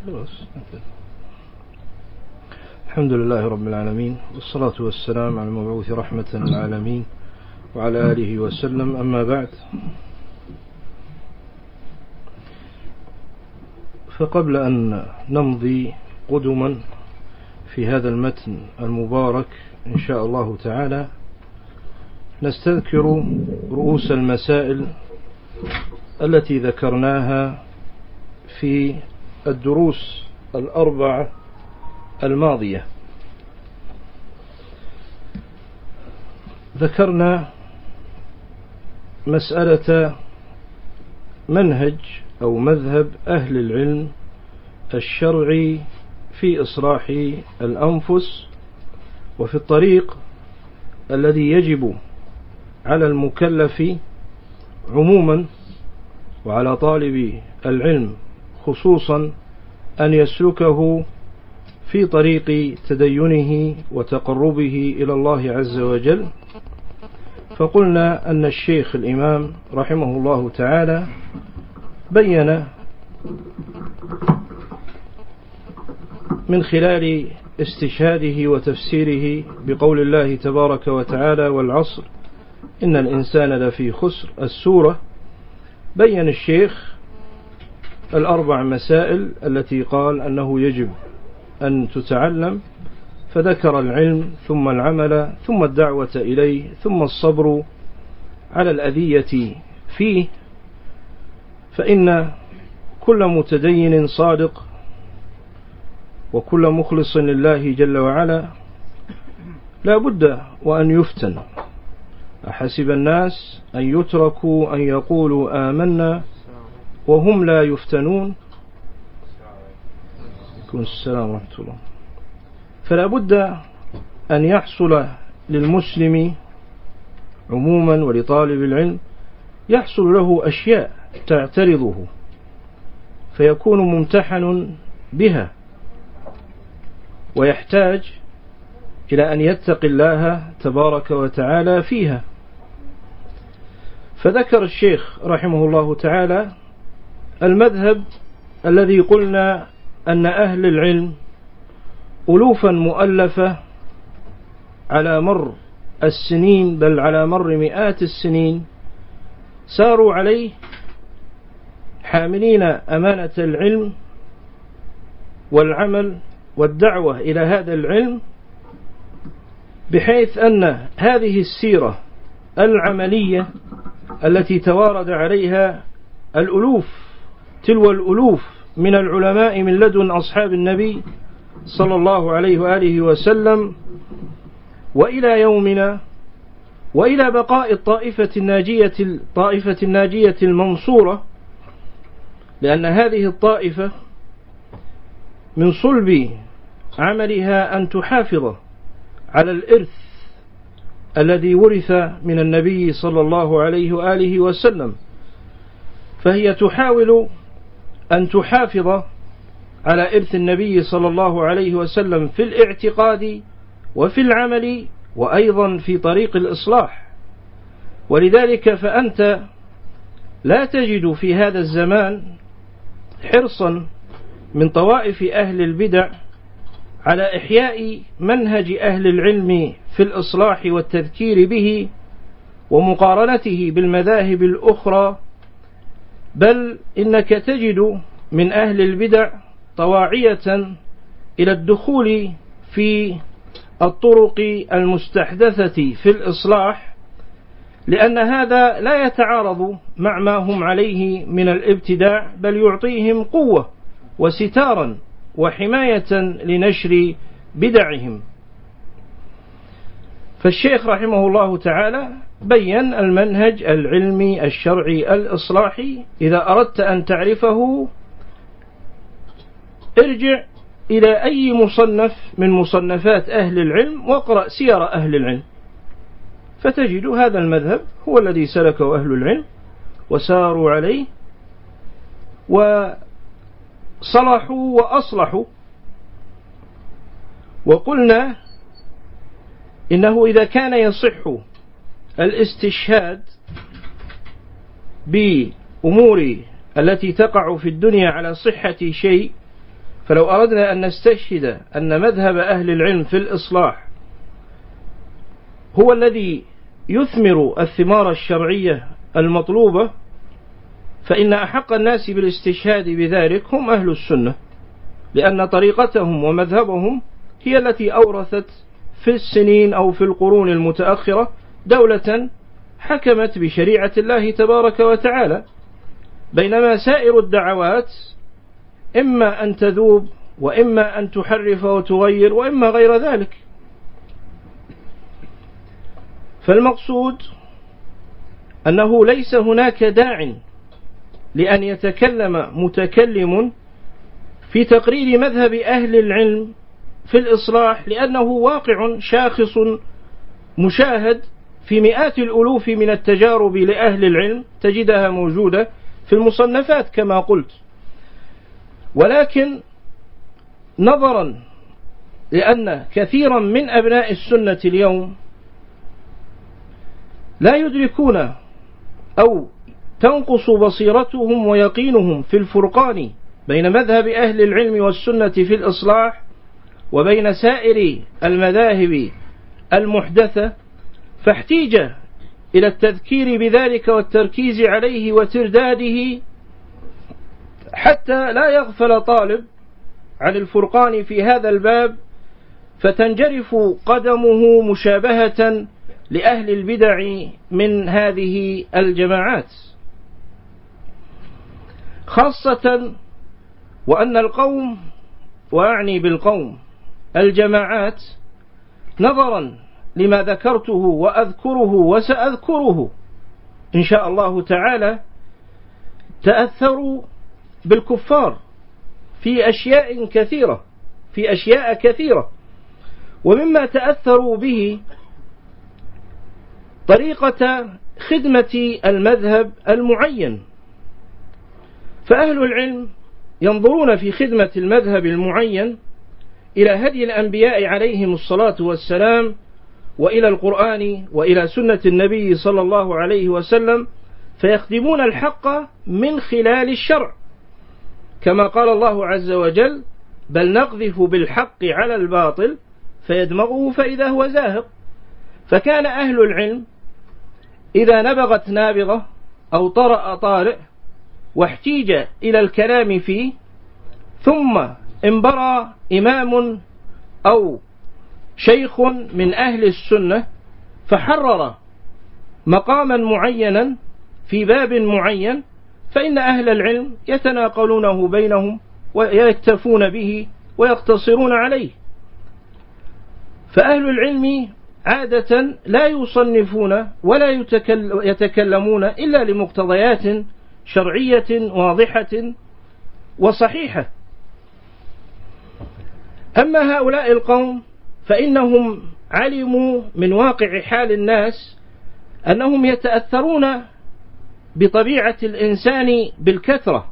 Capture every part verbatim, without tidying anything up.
الحمد لله رب العالمين، والصلاة والسلام على المبعوث رحمة للعالمين وعلى آله وسلم. أما بعد، فقبل أن نمضي قدما في هذا المتن المبارك إن شاء الله تعالى، نستذكر رؤوس المسائل التي ذكرناها في الدروس الأربعة الماضية. ذكرنا مسألة منهج أو مذهب أهل العلم الشرعي في إصلاح الأنفس، وفي الطريق الذي يجب على المكلف عموما وعلى طالب العلم خصوصا أن يسلكه في طريق تدينه وتقربه إلى الله عز وجل. فقلنا أن الشيخ الإمام رحمه الله تعالى بين من خلال استشهاده وتفسيره بقول الله تبارك وتعالى: والعصر إن الإنسان لفي خسر، السورة، بين الشيخ الأربع مسائل التي قال أنه يجب أن تتعلم، فذكر العلم ثم العمل ثم الدعوة إليه ثم الصبر على الأذية فيه، فإن كل متدين صادق وكل مخلص لله جل وعلا لا بد وأن يفتن. أحسب الناس أن يتركوا أن يقولوا آمنا وهم لا يفتنون. السلام ورحمة الله. فلا بد أن يحصل للمسلم عموما ولطالب العلم يحصل له أشياء تعترضه فيكون ممتحن بها، ويحتاج إلى أن يتقي الله تبارك وتعالى فيها. فذكر الشيخ رحمه الله تعالى المذهب الذي قلنا أن أهل العلم ألوفا مؤلفة على مر السنين، بل على مر مئات السنين، ساروا عليه حاملين أمانة العلم والعمل والدعوة إلى هذا العلم، بحيث أن هذه السيرة العملية التي توارد عليها الألوف تلو الألوف من العلماء من لدن أصحاب النبي صلى الله عليه وآله وسلم وإلى يومنا، وإلى بقاء الطائفة الناجية الطائفة الناجية المنصورة، لأن هذه الطائفة من صلب عملها أن تحافظ على الإرث الذي ورث من النبي صلى الله عليه وآله وسلم، فهي تحاول أن تحافظ على إرث النبي صلى الله عليه وسلم في الاعتقاد وفي العمل وأيضا في طريق الإصلاح. ولذلك فأنت لا تجد في هذا الزمان حرصا من طوائف أهل البدع على إحياء منهج أهل العلم في الإصلاح والتذكير به ومقارنته بالمذاهب الأخرى، بل إنك تجد من أهل البدع طواعية إلى الدخول في الطرق المستحدثة في الإصلاح، لأن هذا لا يتعارض مع ما هم عليه من الابتداع، بل يعطيهم قوة وستارا وحماية لنشر بدعهم. فالشيخ رحمه الله تعالى بين المنهج العلمي الشرعي الإصلاحي. إذا أردت أن تعرفه ارجع إلى أي مصنف من مصنفات أهل العلم واقرأ سير أهل العلم، فتجد هذا المذهب هو الذي سلكه أهل العلم وساروا عليه وصلحوا وأصلحوا. وقلنا إنه إذا كان يصح الاستشهاد بأمور التي تقع في الدنيا على صحة شيء، فلو أردنا أن نستشهد أن مذهب أهل العلم في الإصلاح هو الذي يثمر الثمار الشرعية المطلوبة، فإن أحق الناس بالاستشهاد بذلك هم أهل السنة، لأن طريقتهم ومذهبهم هي التي أورثت في السنين أو في القرون المتأخرة دولة حكمت بشريعة الله تبارك وتعالى، بينما سائر الدعوات إما أن تذوب وإما أن تحرف وتغير وإما غير ذلك. فالمقصود أنه ليس هناك داع لأن يتكلم متكلم في تقرير مذهب أهل العلم في الإصلاح، لأنه واقع شاخص مشاهد في مئات الألوف من التجارب لأهل العلم، تجدها موجودة في المصنفات كما قلت. ولكن نظرا لأن كثيرا من أبناء السنة اليوم لا يدركون أو تنقص بصيرتهم ويقينهم في الفرقان بين مذهب أهل العلم والسنة في الإصلاح وبين سائر المذاهب المحدثة، فاحتيج إلى التذكير بذلك والتركيز عليه وترداده حتى لا يغفل طالب عن الفرقان في هذا الباب فتنجرف قدمه مشابهة لأهل البدع من هذه الجماعات، خاصة وأن القوم، وأعني بالقوم الجماعات، نظرا لما ذكرته وأذكره وسأذكره إن شاء الله تعالى، تأثروا بالكفار في أشياء كثيرة في أشياء كثيرة ومما تأثروا به طريقة خدمة المذهب المعين. فأهل العلم ينظرون في خدمة المذهب المعين إلى هدي الأنبياء عليهم الصلاة والسلام، وإلى القرآن، وإلى سنة النبي صلى الله عليه وسلم، فيخدمون الحق من خلال الشرع، كما قال الله عز وجل: بل نقذف بالحق على الباطل فيدمغه فإذا هو زاهق. فكان أهل العلم إذا نبغت نابغة أو طرأ طارئ واحتيج إلى الكلام فيه، ثم انبرى إمام أو شيخ من أهل السنة فحرر مقاما معينا في باب معين، فإن أهل العلم يتناقلونه بينهم ويكتفون به ويقتصرون عليه. فأهل العلم عادة لا يصنفون ولا يتكلمون إلا لمقتضيات شرعية واضحة وصحيحة. أما هؤلاء القوم فإنهم علموا من واقع حال الناس أنهم يتأثرون بطبيعة الإنسان بالكثرة،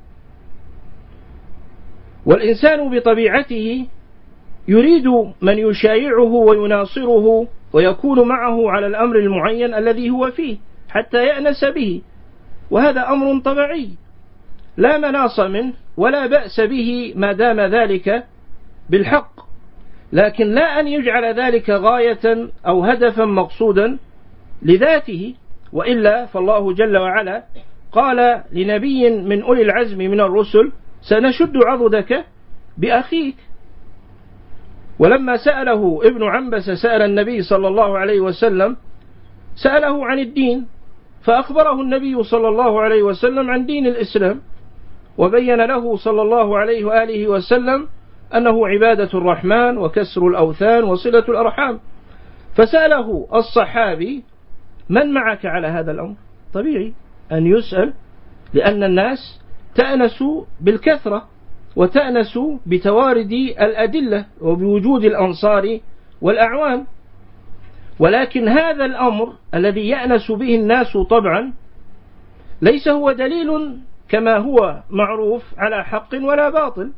والإنسان بطبيعته يريد من يشايعه ويناصره ويكون معه على الأمر المعين الذي هو فيه حتى يأنس به، وهذا أمر طبيعي لا مناص منه ولا بأس به ما دام ذلك بالحق، لكن لا أن يجعل ذلك غاية أو هدفا مقصودا لذاته، وإلا فالله جل وعلا قال لنبي من أولي العزم من الرسل: سنشد عضدك بأخيك. ولما سأله ابن عنبس سأل النبي صلى الله عليه وسلم سأله عن الدين، فأخبره النبي صلى الله عليه وسلم عن دين الإسلام، وبين له صلى الله عليه وآله وسلم أنه عبادة الرحمن وكسر الأوثان وصلة الأرحام. فسأله الصحابي: من معك على هذا الأمر؟ طبيعي أن يسأل، لأن الناس تأنس بالكثرة وتأنس بتوارد الأدلة وبوجود الأنصار والأعوان، ولكن هذا الأمر الذي يأنس به الناس طبعا ليس هو دليل كما هو معروف على حق ولا باطل.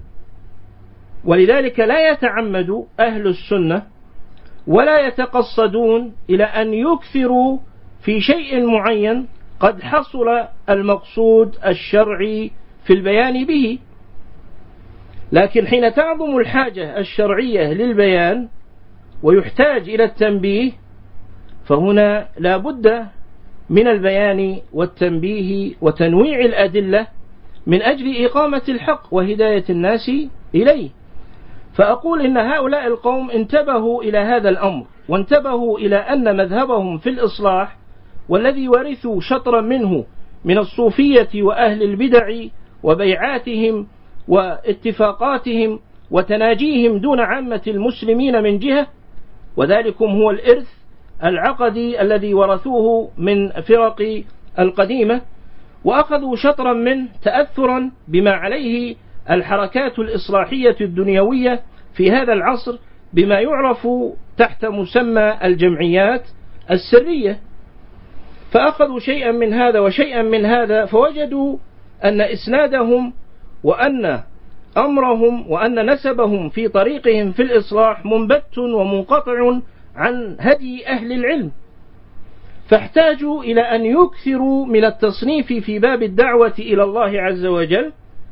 ولذلك لا يتعمد أهل السنة ولا يتقصدون إلى أن يكثروا في شيء معين قد حصل المقصود الشرعي في البيان به، لكن حين تعظم الحاجة الشرعية للبيان ويحتاج إلى التنبيه فهنا لا بد من البيان والتنبيه وتنويع الأدلة من أجل إقامة الحق وهداية الناس إليه. فأقول إن هؤلاء القوم انتبهوا إلى هذا الأمر، وانتبهوا إلى أن مذهبهم في الإصلاح والذي ورثوا شطرا منه من الصوفية وأهل البدع وبيعاتهم واتفاقاتهم وتناجيهم دون عامة المسلمين من جهة، وذلكم هو الإرث العقدي الذي ورثوه من فرق القديمة، وأخذوا شطرا منه تأثرا بما عليه الحركات الإصلاحية الدنيوية في هذا العصر بما يعرف تحت مسمى الجمعيات السرية. فأخذوا شيئا من هذا وشيئا من هذا، فوجدوا أن إسنادهم وأن أمرهم وأن نسبهم في طريقهم في الإصلاح منبت ومنقطع عن هدي أهل العلم، فاحتاجوا إلى أن يكثروا من التصنيف في باب الدعوة إلى الله عز وجل،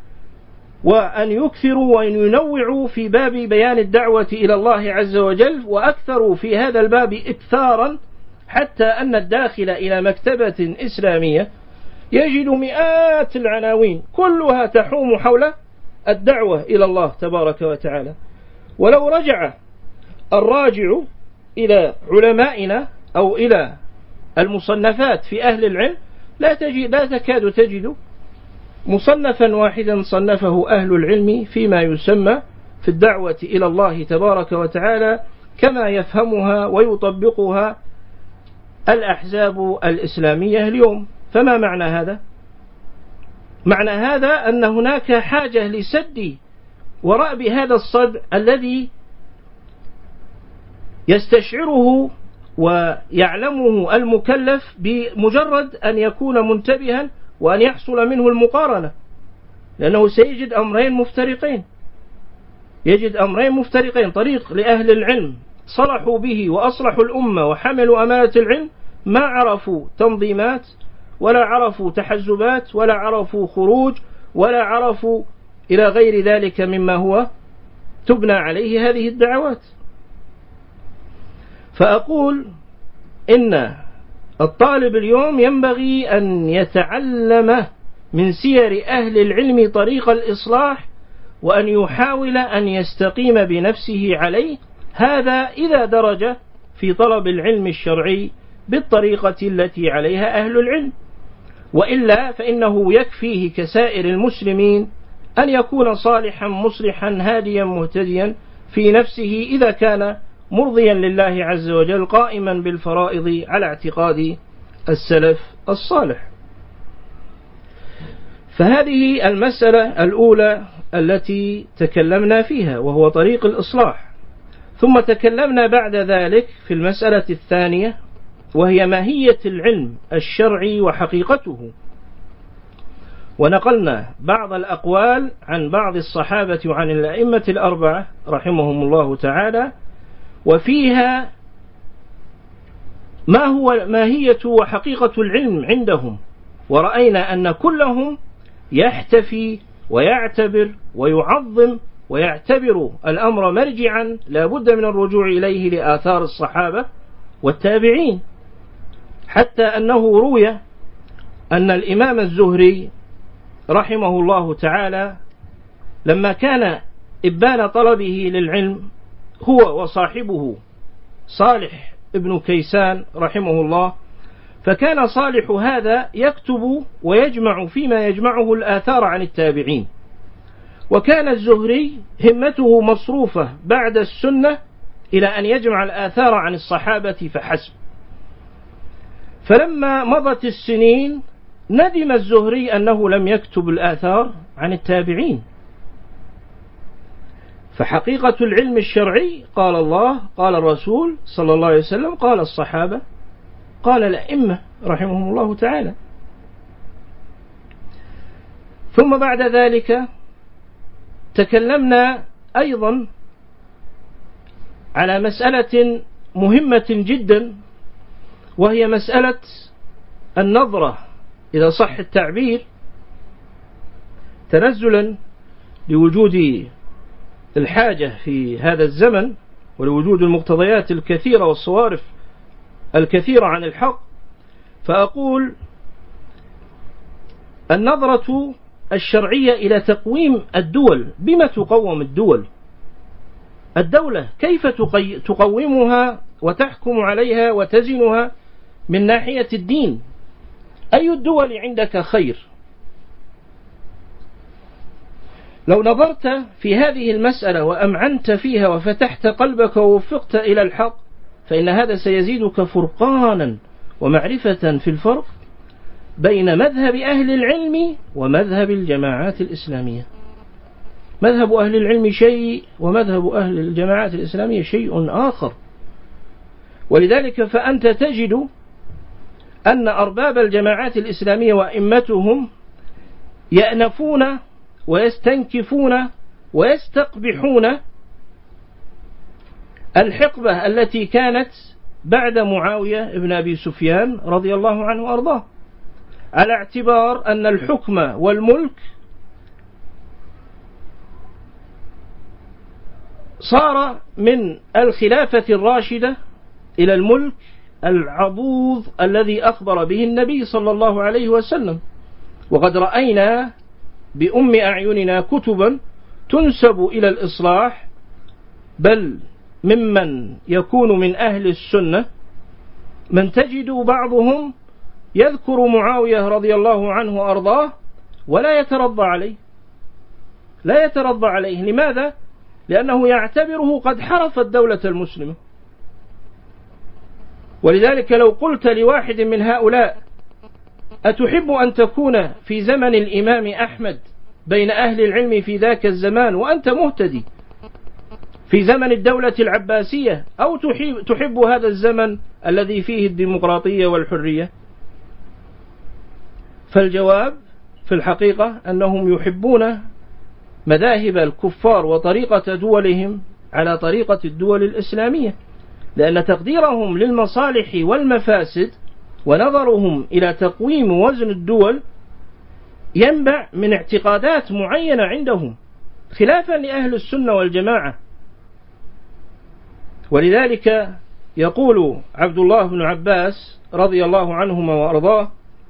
وأن يكثروا وأن ينوعوا في باب بيان الدعوة إلى الله عز وجل، وأكثروا في هذا الباب إكثارا حتى أن الداخل إلى مكتبة إسلامية يجد مئات العناوين كلها تحوم حول الدعوة إلى الله تبارك وتعالى. ولو رجع الراجع إلى علمائنا أو إلى المصنفات في أهل العلم لا تجد لا تكاد تجد مصنفا واحدا صنفه أهل العلم فيما يسمى في الدعوة إلى الله تبارك وتعالى كما يفهمها ويطبقها الأحزاب الإسلامية اليوم. فما معنى هذا؟ معنى هذا أن هناك حاجة لسد وراء بهذا الصدع الذي يستشعره ويعلمه المكلف بمجرد أن يكون منتبها وأن يحصل منه المقارنة، لأنه سيجد أمرين مفترقين يجد أمرين مفترقين طريق لأهل العلم صلحوا به وأصلحوا الأمة وحملوا أمانة العلم، ما عرفوا تنظيمات ولا عرفوا تحزبات ولا عرفوا خروج ولا عرفوا إلى غير ذلك مما هو تبنى عليه هذه الدعوات. فأقول إن الطالب اليوم ينبغي أن يتعلم من سير أهل العلم طريق الإصلاح، وأن يحاول أن يستقيم بنفسه عليه، هذا إذا درج في طلب العلم الشرعي بالطريقة التي عليها أهل العلم، وإلا فإنه يكفيه كسائر المسلمين أن يكون صالحا مصلحا هاديا مهتديا في نفسه إذا كان مرضيا لله عز وجل قائما بالفرائض على اعتقاد السلف الصالح. فهذه المسألة الأولى التي تكلمنا فيها وهو طريق الإصلاح. ثم تكلمنا بعد ذلك في المسألة الثانية وهي ماهية العلم الشرعي وحقيقته، ونقلنا بعض الأقوال عن بعض الصحابة وعن الأئمة الأربعة رحمهم الله تعالى، وفيها ما هو ماهية وحقيقة العلم عندهم، ورأينا أن كلهم يحتفي ويعتبر ويعظم ويعتبر الأمر مرجعا لا بد من الرجوع إليه لآثار الصحابة والتابعين، حتى أنه روي أن الإمام الزهري رحمه الله تعالى لما كان إبان طلبه للعلم هو وصاحبه صالح ابن كيسان رحمه الله، فكان صالح هذا يكتب ويجمع فيما يجمعه الآثار عن التابعين، وكان الزهري همته مصروفة بعد السنة إلى أن يجمع الآثار عن الصحابة فحسب. فلما مضت السنين ندم الزهري أنه لم يكتب الآثار عن التابعين. فحقيقة العلم الشرعي قال الله قال الرسول صلى الله عليه وسلم قال الصحابة قال الأئمة رحمهم الله تعالى. ثم بعد ذلك تكلمنا أيضا على مسألة مهمة جدا، وهي مسألة النظرة إذا صح التعبير تنزلا لوجود الحاجة في هذا الزمن ولوجود المقتضيات الكثيرة والصوارف الكثيرة عن الحق، فأقول النظرة الشرعية إلى تقويم الدول. بما تقوم الدول؟ الدولة كيف تقومها وتحكم عليها وتزنها من ناحية الدين؟ أي الدول عندك خير؟ لو نظرت في هذه المسألة وأمعنت فيها وفتحت قلبك ووفقت إلى الحق، فإن هذا سيزيدك فرقانا ومعرفة في الفرق بين مذهب أهل العلم ومذهب الجماعات الإسلامية. مذهب أهل العلم شيء ومذهب أهل الجماعات الإسلامية شيء آخر. ولذلك فأنت تجد أن أرباب الجماعات الإسلامية وأئمتهم يأنفون ويستنكفون ويستقبحون الحقبة التي كانت بعد معاوية بن أبي سفيان رضي الله عنه وأرضاه، على اعتبار أن الحكم والملك صار من الخلافة الراشدة إلى الملك العضوض الذي أخبر به النبي صلى الله عليه وسلم. وقد رأينا بأم أعيننا كتبا تنسب إلى الإصلاح، بل ممن يكون من أهل السنة من تجد بعضهم يذكر معاوية رضي الله عنه وأرضاه ولا يترضى عليه، لا يترضى عليه. لماذا؟ لأنه يعتبره قد حرف الدولة المسلمة. ولذلك لو قلت لواحد من هؤلاء أتحب أن تكون في زمن الإمام أحمد بين أهل العلم في ذاك الزمان وأنت مهتدي في زمن الدولة العباسية، أو تحب, تحب هذا الزمن الذي فيه الديمقراطية والحرية؟ فالجواب في الحقيقة أنهم يحبون مذاهب الكفار وطريقة دولهم على طريقة الدول الإسلامية، لأن تقديرهم للمصالح والمفاسد ونظرهم إلى تقويم وزن الدول ينبع من اعتقادات معينة عندهم خلافا لأهل السنة والجماعة. ولذلك يقول عبد الله بن عباس رضي الله عنهما وأرضاه،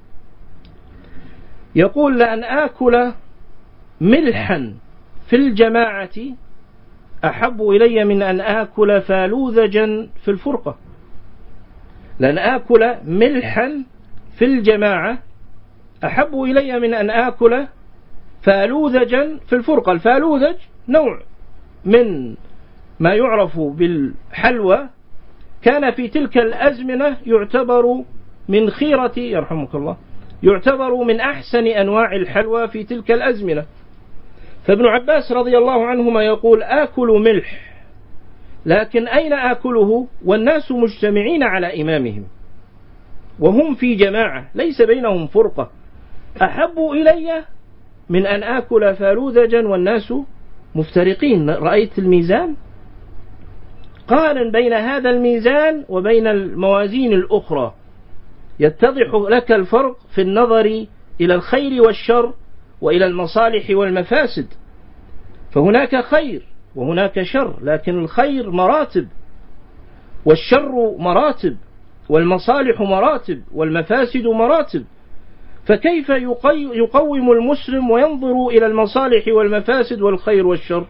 يقول لأن آكل ملحا في الجماعة أحب إلي من أن آكل فالوذجا في الفرقة. لأن آكل ملحا في الجماعة أحب إلي من أن آكل فالوذجا في الفرقة. الفالوذج نوع من ما يعرف بالحلوى، كان في تلك الأزمنة يعتبر من خيرة يرحمك الله يعتبر من أحسن أنواع الحلوى في تلك الأزمنة. فابن عباس رضي الله عنهما يقول آكل ملح، لكن أين آكله والناس مجتمعين على إمامهم وهم في جماعة ليس بينهم فرقة، أحب إلي من أن آكل فالوذجا والناس مفترقين. رأيت الميزان؟ قارن بين هذا الميزان وبين الموازين الأخرى يتضح لك الفرق في النظر إلى الخير والشر وإلى المصالح والمفاسد. فهناك خير وهناك شر، لكن الخير مراتب والشر مراتب والمصالح مراتب والمفاسد مراتب. فكيف يقوم المسلم وينظر إلى المصالح والمفاسد والخير والشر؟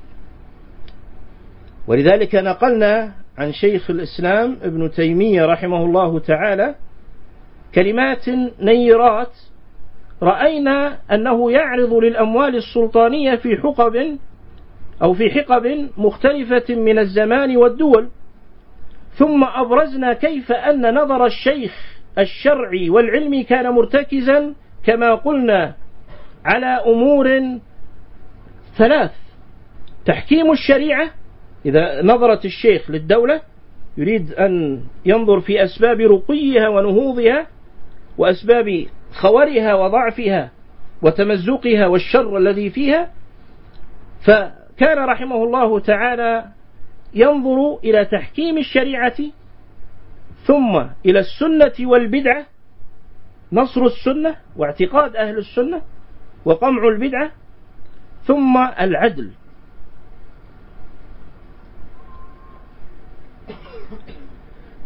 ولذلك نقلنا عن شيخ الإسلام ابن تيمية رحمه الله تعالى كلمات نيرات رأينا أنه يعرض للأموال السلطانية في حقب أو في حقب مختلفة من الزمان والدول، ثم أبرزنا كيف أن نظر الشيخ الشرعي والعلمي كان مرتكزا كما قلنا على أمور ثلاث: تحكيم الشريعة، إذا نظرت الشيخ للدولة يريد أن ينظر في أسباب رقيها ونهوضها وأسباب خورها وضعفها وتمزقها والشر الذي فيها، فكان رحمه الله تعالى ينظر إلى تحكيم الشريعة، ثم إلى السنة والبدعة، نصر السنة واعتقاد أهل السنة وقمع البدعة، ثم العدل.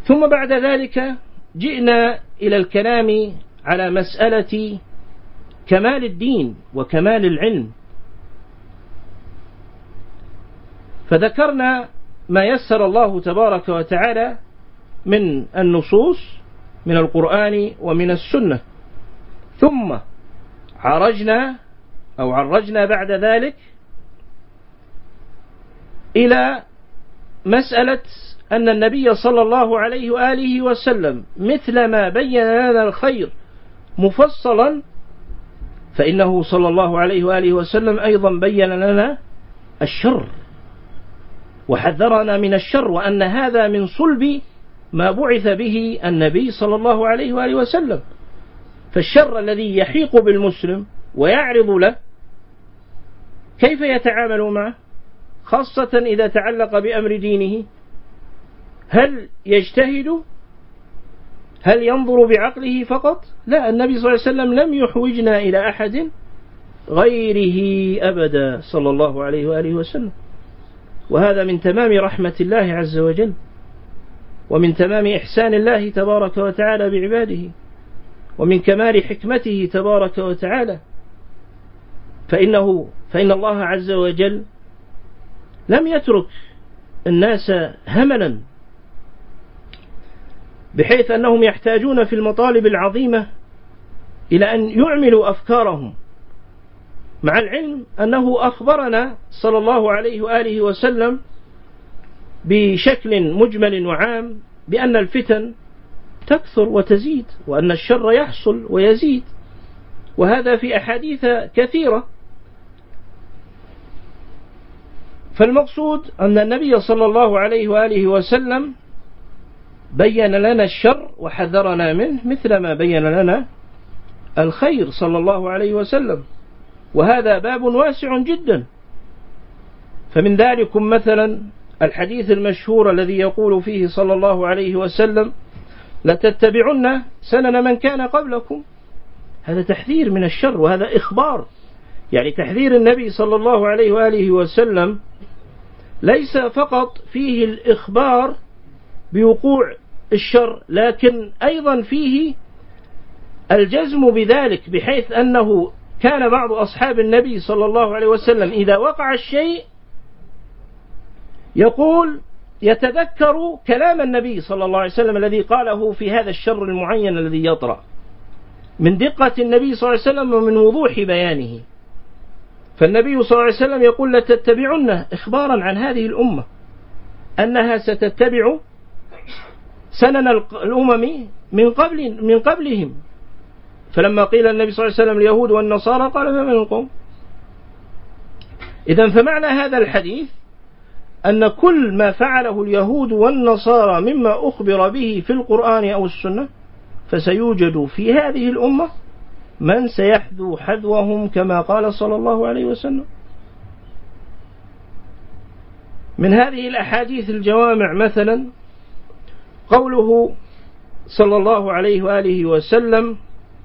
ثم بعد ذلك جئنا إلى الكلام على مسألة كمال الدين وكمال العلم، فذكرنا ما يسر الله تبارك وتعالى من النصوص من القرآن ومن السنة، ثم عرجنا أو عرجنا بعد ذلك إلى مسألة أن النبي صلى الله عليه وآله وسلم مثل ما بين لنا الخير مفصلا، فإنه صلى الله عليه وآله وسلم أيضا بين لنا الشر وحذرنا من الشر، وأن هذا من صلب ما بعث به النبي صلى الله عليه وآله وسلم. فالشر الذي يحيق بالمسلم ويعرض له كيف يتعامل معه، خاصة إذا تعلق بأمر دينه؟ هل يجتهد؟ هل ينظر بعقله فقط؟ لا، النبي صلى الله عليه وسلم لم يحوجنا إلى أحد غيره أبدا صلى الله عليه وآله وسلم. وهذا من تمام رحمة الله عز وجل، ومن تمام إحسان الله تبارك وتعالى بعباده، ومن كمال حكمته تبارك وتعالى. فإنه فإن الله عز وجل لم يترك الناس هملا، بحيث أنهم يحتاجون في المطالب العظيمة إلى أن يعملوا أفكارهم، مع العلم أنه أخبرنا صلى الله عليه وآله وسلم بشكل مجمل وعام بأن الفتن تكثر وتزيد، وأن الشر يحصل ويزيد، وهذا في أحاديث كثيرة. فالمقصود أن النبي صلى الله عليه وآله وسلم بين لنا الشر وحذرنا منه مثل ما بين لنا الخير صلى الله عليه وسلم، وهذا باب واسع جدا. فمن ذلكم مثلا الحديث المشهور الذي يقول فيه صلى الله عليه وسلم: لتتبعن سنن من كان قبلكم. هذا تحذير من الشر، وهذا إخبار، يعني تحذير النبي صلى الله عليه وآله وسلم ليس فقط فيه الإخبار بوقوع الشر، لكن أيضا فيه الجزم بذلك، بحيث أنه كان بعض أصحاب النبي صلى الله عليه وسلم إذا وقع الشيء يقول يتذكر كلام النبي صلى الله عليه وسلم الذي قاله في هذا الشر المعين الذي يطرأ، من دقة النبي صلى الله عليه وسلم ومن وضوح بيانه. فالنبي صلى الله عليه وسلم يقول: لتتبعن، إخبارا عن هذه الأمة أنها ستتبع سنن الأمم من قبل من قبلهم. فلما قيل النبي صلى الله عليه وسلم اليهود والنصارى قال: فمن القوم. إذن فمعنى هذا الحديث أن كل ما فعله اليهود والنصارى مما أخبر به في القرآن أو السنة فسيوجد في هذه الأمة من سيحذو حذوهم كما قال صلى الله عليه وسلم. من هذه الأحاديث الجوامع مثلا قوله صلى الله عليه وآله وسلم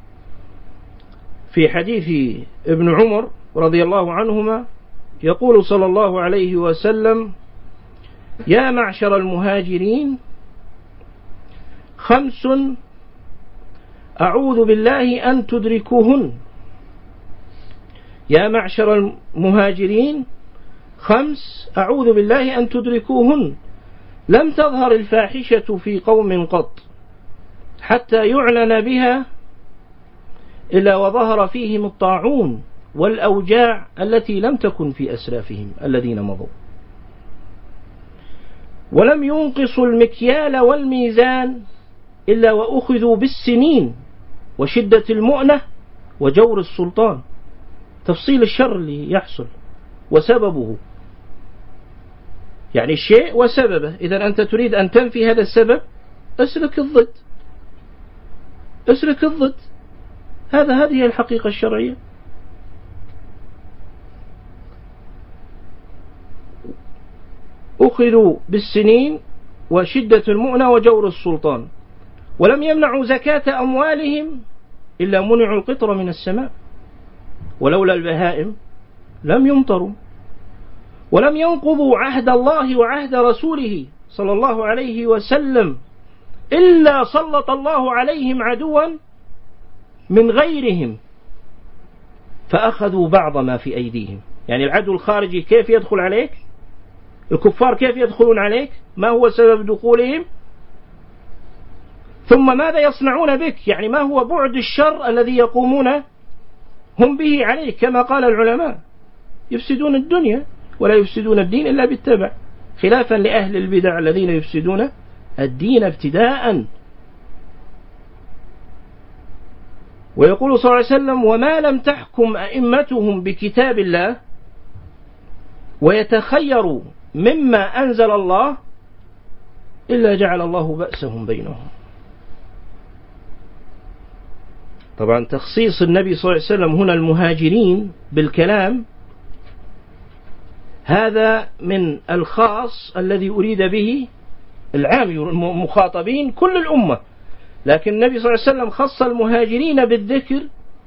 في حديث ابن عمر رضي الله عنهما، يقول صلى الله عليه وسلم: يا معشر المهاجرين خمس أعوذ بالله أن تدركوهن. يا معشر المهاجرين خمس أعوذ بالله أن تدركوهن: لم تظهر الفاحشة في قوم قط حتى يعلن بها إلا وظهر فيهم الطاعون والأوجاع التي لم تكن في أسلافهم الذين مضوا، ولم ينقصوا المكيال والميزان إلا وأخذوا بالسنين وشدة المؤنة وجور السلطان. تفصيل الشر اللي يحصل وسببه، يعني الشيء وسببه. إذا أنت تريد أن تنفي هذا السبب، اسلك الضد، اسلك الضد. هذا هذه الحقيقة الشرعية. أخذوا بالسنين وشدة المؤنة وجور السلطان، ولم يمنعوا زكاة أموالهم إلا منعوا القطر من السماء، ولولا البهائم لم يمطروا، ولم ينقضوا عهد الله وعهد رسوله صلى الله عليه وسلم إلا سلط الله عليهم عدوا من غيرهم فأخذوا بعض ما في أيديهم. يعني العدو الخارجي كيف يدخل عليك؟ الكفار كيف يدخلون عليك؟ ما هو سبب دخولهم؟ ثم ماذا يصنعون بك؟ يعني ما هو بعد الشر الذي يقومون هم به عليك؟ كما قال العلماء يفسدون الدنيا ولا يفسدون الدين إلا بالتبع، خلافا لأهل البدع الذين يفسدون الدين ابتداء. ويقول صلى الله عليه وسلم: وما لم تحكم أئمتهم بكتاب الله ويتخيروا مما أنزل الله إلا جعل الله بأسهم بينهم. طبعا تخصيص النبي صلى الله عليه وسلم هنا المهاجرين بالكلام هذا من الخاص الذي أريد به العام، المخاطبين كل الأمة، لكن النبي صلى الله عليه وسلم خص المهاجرين بالذكر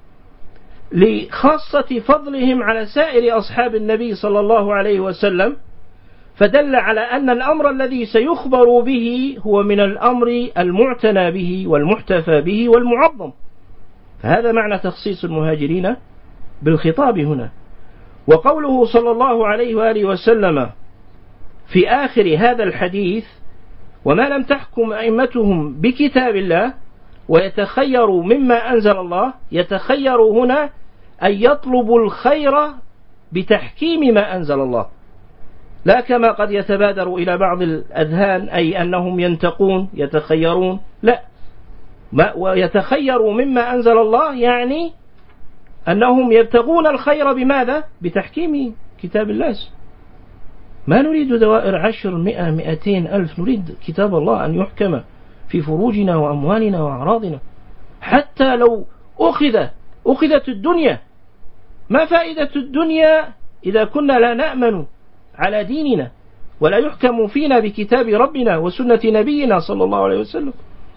لخاصة فضلهم على سائر أصحاب النبي صلى الله عليه وسلم، فدل على أن الأمر الذي سيخبر به هو من الأمر المعتنى به والمحتفى به والمعظم. فهذا معنى تخصيص المهاجرين بالخطاب هنا. وقوله صلى الله عليه وآله وسلم في آخر هذا الحديث: وما لم تحكم أئمتهم بكتاب الله ويتخيروا مما أنزل الله، يتخيروا هنا أن يطلبوا الخير بتحكيم ما أنزل الله، لا كما قد يتبادر إلى بعض الأذهان أي أنهم ينتقون يتخيرون، لا، ويتخيروا مما أنزل الله يعني أنهم يبتغون الخير بماذا؟ بتحكيم كتاب الله. ما نريد دوائر عشر مئة مئتين ألف، نريد كتاب الله أن يحكم في فروجنا وأموالنا وأعراضنا. حتى لو أخذ أخذت الدنيا، ما فائدة الدنيا إذا كنا لا نأمن على ديننا ولا يحكم فينا بكتاب ربنا وسنة نبينا صلى الله عليه وسلم.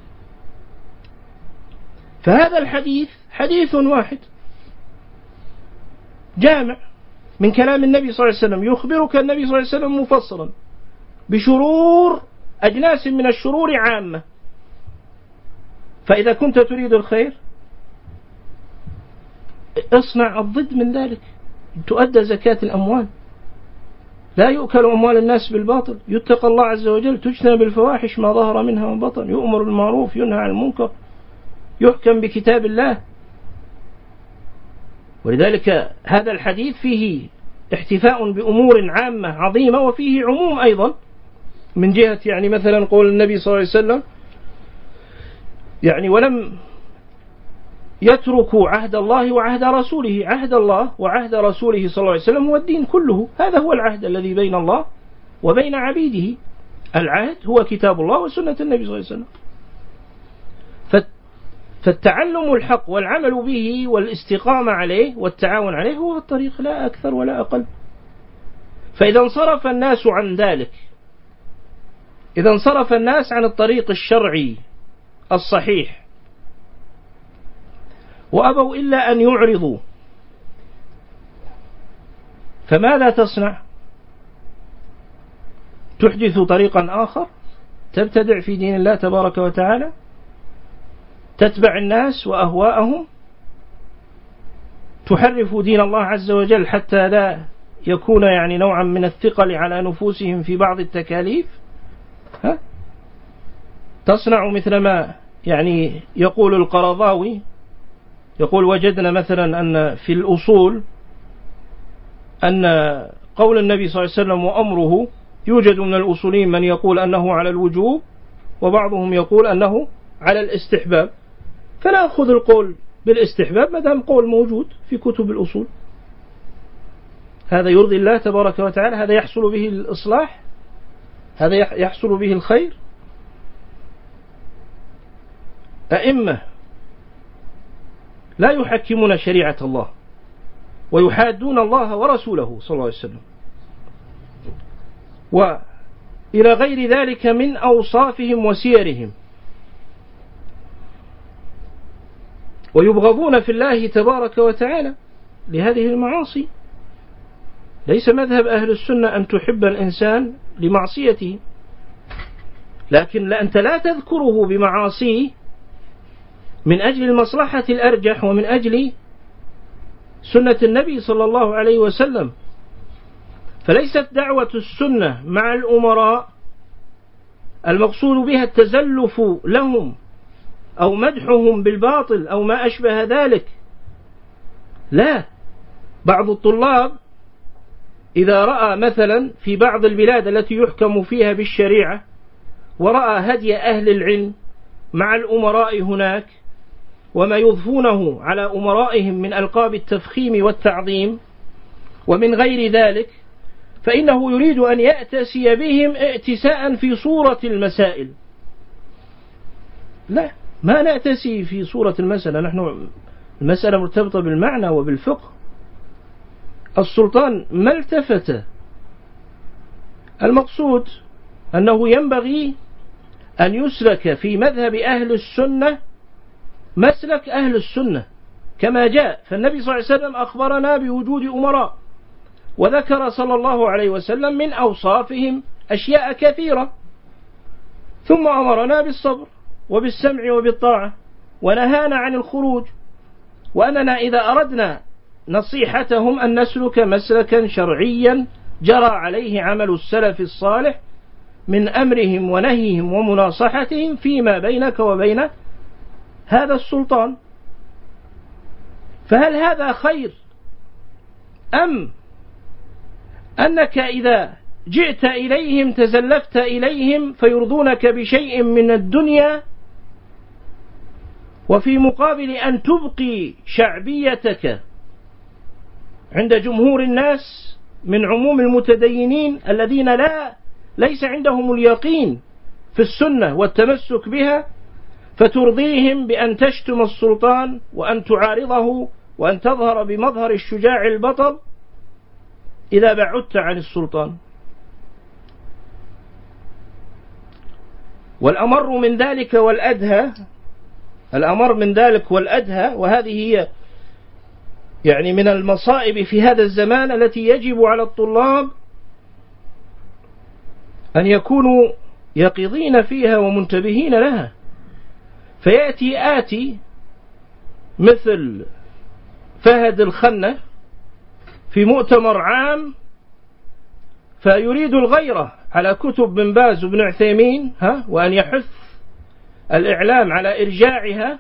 فهذا الحديث حديث واحد جامع من كلام النبي صلى الله عليه وسلم، يخبرك النبي صلى الله عليه وسلم مفصلا بشرور أجناس من الشرور عامة. فإذا كنت تريد الخير اصنع الضد من ذلك، تؤدى زكاة الأموال، لا يؤكل أموال الناس بالباطل، يتقى الله عز وجل، تجتنب الفواحش ما ظهر منها وبطن، يؤمر بالمعروف ينهى عن المنكر، يحكم بكتاب الله. ولذلك هذا الحديث فيه احتفاء بأمور عامة عظيمة، وفيه عموم أيضا من جهة يعني مثلا قول النبي صلى الله عليه وسلم يعني ولم يتركوا عهد الله وعهد رسوله. عهد الله وعهد رسوله صلى الله عليه وسلم هو الدين كله، هذا هو العهد الذي بين الله وبين عبيده. العهد هو كتاب الله وسنة النبي صلى الله عليه وسلم. فالتعلم الحق والعمل به والاستقامة عليه والتعاون عليه هو الطريق، لا أكثر ولا أقل. فإذا انصرف الناس عن ذلك، إذا انصرف الناس عن الطريق الشرعي الصحيح وأبوا إلا أن يعرضوا، فماذا تصنع؟ تحدث طريقا آخر، تبتدع في دين الله تبارك وتعالى، تتبع الناس وأهواءهم، تحرف دين الله عز وجل حتى لا يكون يعني نوعا من الثقل على نفوسهم في بعض التكاليف. ها؟ تصنع مثل ما يعني يقول القرضاوي، يقول وجدنا مثلا أن في الأصول أن قول النبي صلى الله عليه وسلم وأمره، يوجد من الأصولين من يقول أنه على الوجوب وبعضهم يقول أنه على الاستحباب، فنأخذ القول بالاستحباب ما دام قول موجود في كتب الأصول. هذا يرضي الله تبارك وتعالى، هذا يحصل به الإصلاح، هذا يحصل به الخير. أئمة لا يحكمون شريعة الله ويحادون الله ورسوله صلى الله عليه وسلم، وإلى غير ذلك من أوصافهم وسيرهم، ويبغضون في الله تبارك وتعالى لهذه المعاصي. ليس مذهب أهل السنة أن تحب الإنسان لمعصيته لكن أنت لا تذكره بمعاصيه من أجل المصلحة الأرجح ومن أجل سنة النبي صلى الله عليه وسلم. فليست دعوة السنة مع الأمراء المقصود بها التزلف لهم أو مدحهم بالباطل أو ما أشبه ذلك، لا. بعض الطلاب إذا رأى مثلا في بعض البلاد التي يحكم فيها بالشريعة ورأى هدي أهل العلم مع الأمراء هناك وما يضفونه على أمرائهم من ألقاب التفخيم والتعظيم ومن غير ذلك، فإنه يريد أن يأتسي بهم ائتساء في صورة المسائل. لا، ما نأتسي في صورة المسألة، نحن المسألة مرتبطة بالمعنى وبالفقه. السلطان ما التفت، المقصود أنه ينبغي أن يسلك في مذهب أهل السنة مسلك أهل السنة كما جاء. فالنبي صلى الله عليه وسلم أخبرنا بوجود أمراء، وذكر صلى الله عليه وسلم من أوصافهم أشياء كثيرة، ثم أمرنا بالصبر وبالسمع وبالطاعة ونهانا عن الخروج، وأننا إذا أردنا نصيحتهم أن نسلك مسلكا شرعيا جرى عليه عمل السلف الصالح من أمرهم ونهيهم ومناصحتهم فيما بينك وبين هذا السلطان. فهل هذا خير، أم أنك إذا جئت إليهم تزلفت إليهم فيرضونك بشيء من الدنيا وفي مقابل أن تبقي شعبيتك عند جمهور الناس من عموم المتدينين الذين لا ليس عندهم اليقين في السنة والتمسك بها، فترضيهم بأن تشتم السلطان وأن تعارضه وأن تظهر بمظهر الشجاع البطل إذا بعدت عن السلطان؟ والأمر من ذلك والأدهى، الأمر من ذلك والأدهى، وهذه هي يعني من المصائب في هذا الزمان التي يجب على الطلاب أن يكونوا يقظين فيها ومنتبهين لها. فيأتي آتي مثل فهد الخنة في مؤتمر عام فيريد الغيرة على كتب بن باز وابن عثيمين ها وأن يحث الإعلام على إرجاعها،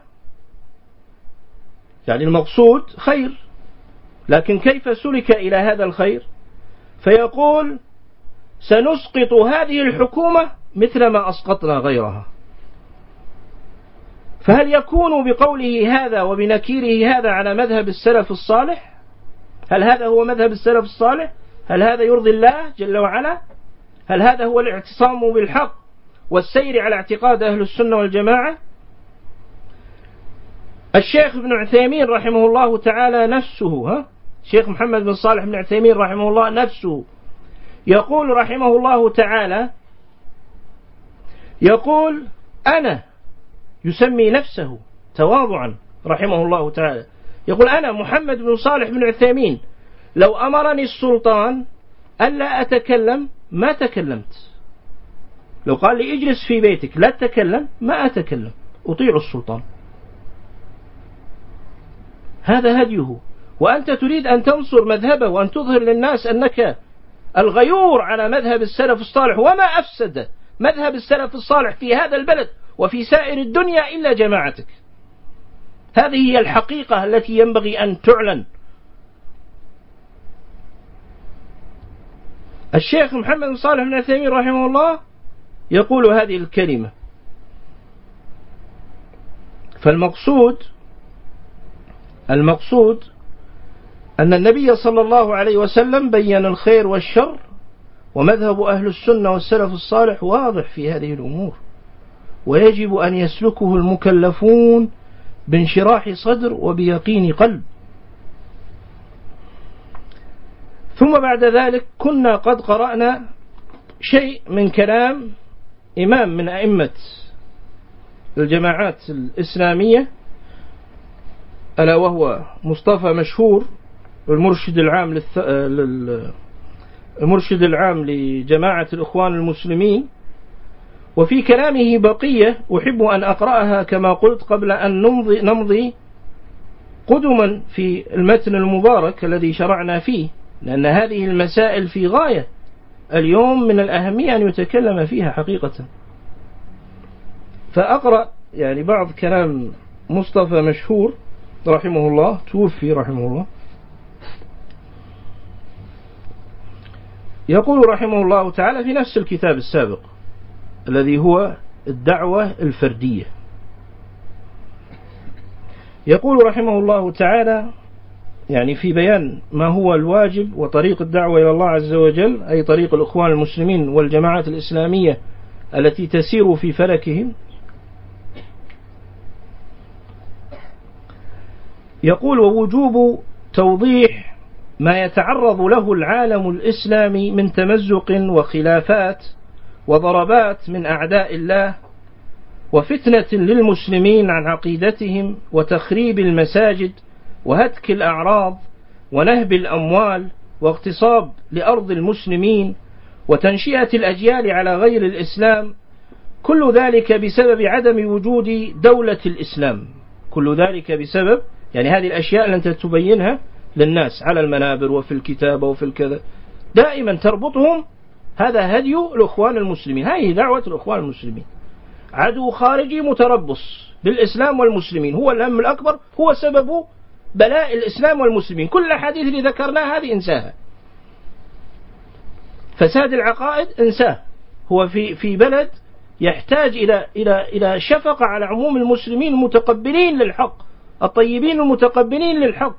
يعني المقصود خير، لكن كيف سلك إلى هذا الخير؟ فيقول سنسقط هذه الحكومة مثل ما أسقطنا غيرها. فهل يكون بقوله هذا وبنكيره هذا على مذهب السلف الصالح؟ هل هذا هو مذهب السلف الصالح؟ هل هذا يرضي الله جل وعلا؟ هل هذا هو الاعتصام بالحق والسير على اعتقاد أهل السنة والجماعة؟ الشيخ ابن عثيمين رحمه الله تعالى نفسه ها الشيخ محمد بن صالح بن عثيمين رحمه الله نفسه يقول رحمه الله تعالى، يقول أنا، يسمي نفسه تواضعا رحمه الله تعالى، يقول أنا محمد بن صالح بن عثيمين لو أمرني السلطان ألا أتكلم ما تكلمت، لو قال لي اجلس في بيتك لا تتكلم ما أتكلم، أطيع السلطان. هذا هديه، وأنت تريد أن تنصر مذهبه وأن تظهر للناس أنك الغيور على مذهب السلف الصالح، وما أفسد مذهب السلف الصالح في هذا البلد وفي سائر الدنيا إلا جماعتك. هذه هي الحقيقة التي ينبغي أن تعلن. الشيخ محمد بن صالح بن عثيمين رحمه الله يقول هذه الكلمة. فالمقصود المقصود أن النبي صلى الله عليه وسلم بين الخير والشر، ومذهب أهل السنة والسلف الصالح واضح في هذه الأمور، ويجب أن يسلكه المكلفون بانشراح صدر وبيقين قلب. ثم بعد ذلك كنا قد قرأنا شيء من كلام إمام من أئمة الجماعات الإسلامية، ألا وهو مصطفى مشهور، المرشد العام للث... لل... المرشد العام لجماعة الإخوان المسلمين، وفي كلامه بقية أحب أن أقرأها كما قلت قبل أن نمضي, نمضي قدما في المتن المبارك الذي شرعنا فيه، لأن هذه المسائل في غاية اليوم من الأهمية أن يتكلم فيها حقيقة. فأقرأ يعني بعض كلام مصطفى مشهور رحمه الله، توفي رحمه الله. يقول رحمه الله تعالى في نفس الكتاب السابق الذي هو الدعوة الفردية، يقول رحمه الله تعالى يعني في بيان ما هو الواجب وطريق الدعوة إلى الله عز وجل، أي طريق الإخوان المسلمين والجماعات الإسلامية التي تسير في فلكهم. يقول: ووجوب توضيح ما يتعرض له العالم الإسلامي من تمزق وخلافات وضربات من أعداء الله وفتنة للمسلمين عن عقيدتهم وتخريب المساجد وهتك الأعراض ونهب الأموال واغتصاب لأرض المسلمين وتنشئة الأجيال على غير الإسلام، كل ذلك بسبب عدم وجود دولة الإسلام. كل ذلك بسبب يعني هذه الأشياء اللي أنت تبينها للناس على المنابر وفي الكتابة وفي الكذا دائما تربطهم، هذا هدي الإخوان المسلمين، هذه دعوة الإخوان المسلمين. عدو خارجي متربص بالإسلام والمسلمين هو الهم الأكبر، هو سبب بلاء الإسلام والمسلمين. كل الحديث اللي ذكرناها هذه انساها. فساد العقائد انساه. هو في في بلد يحتاج إلى إلى إلى شفقة على عموم المسلمين المتقبلين للحق، الطيبين المتقبلين للحق.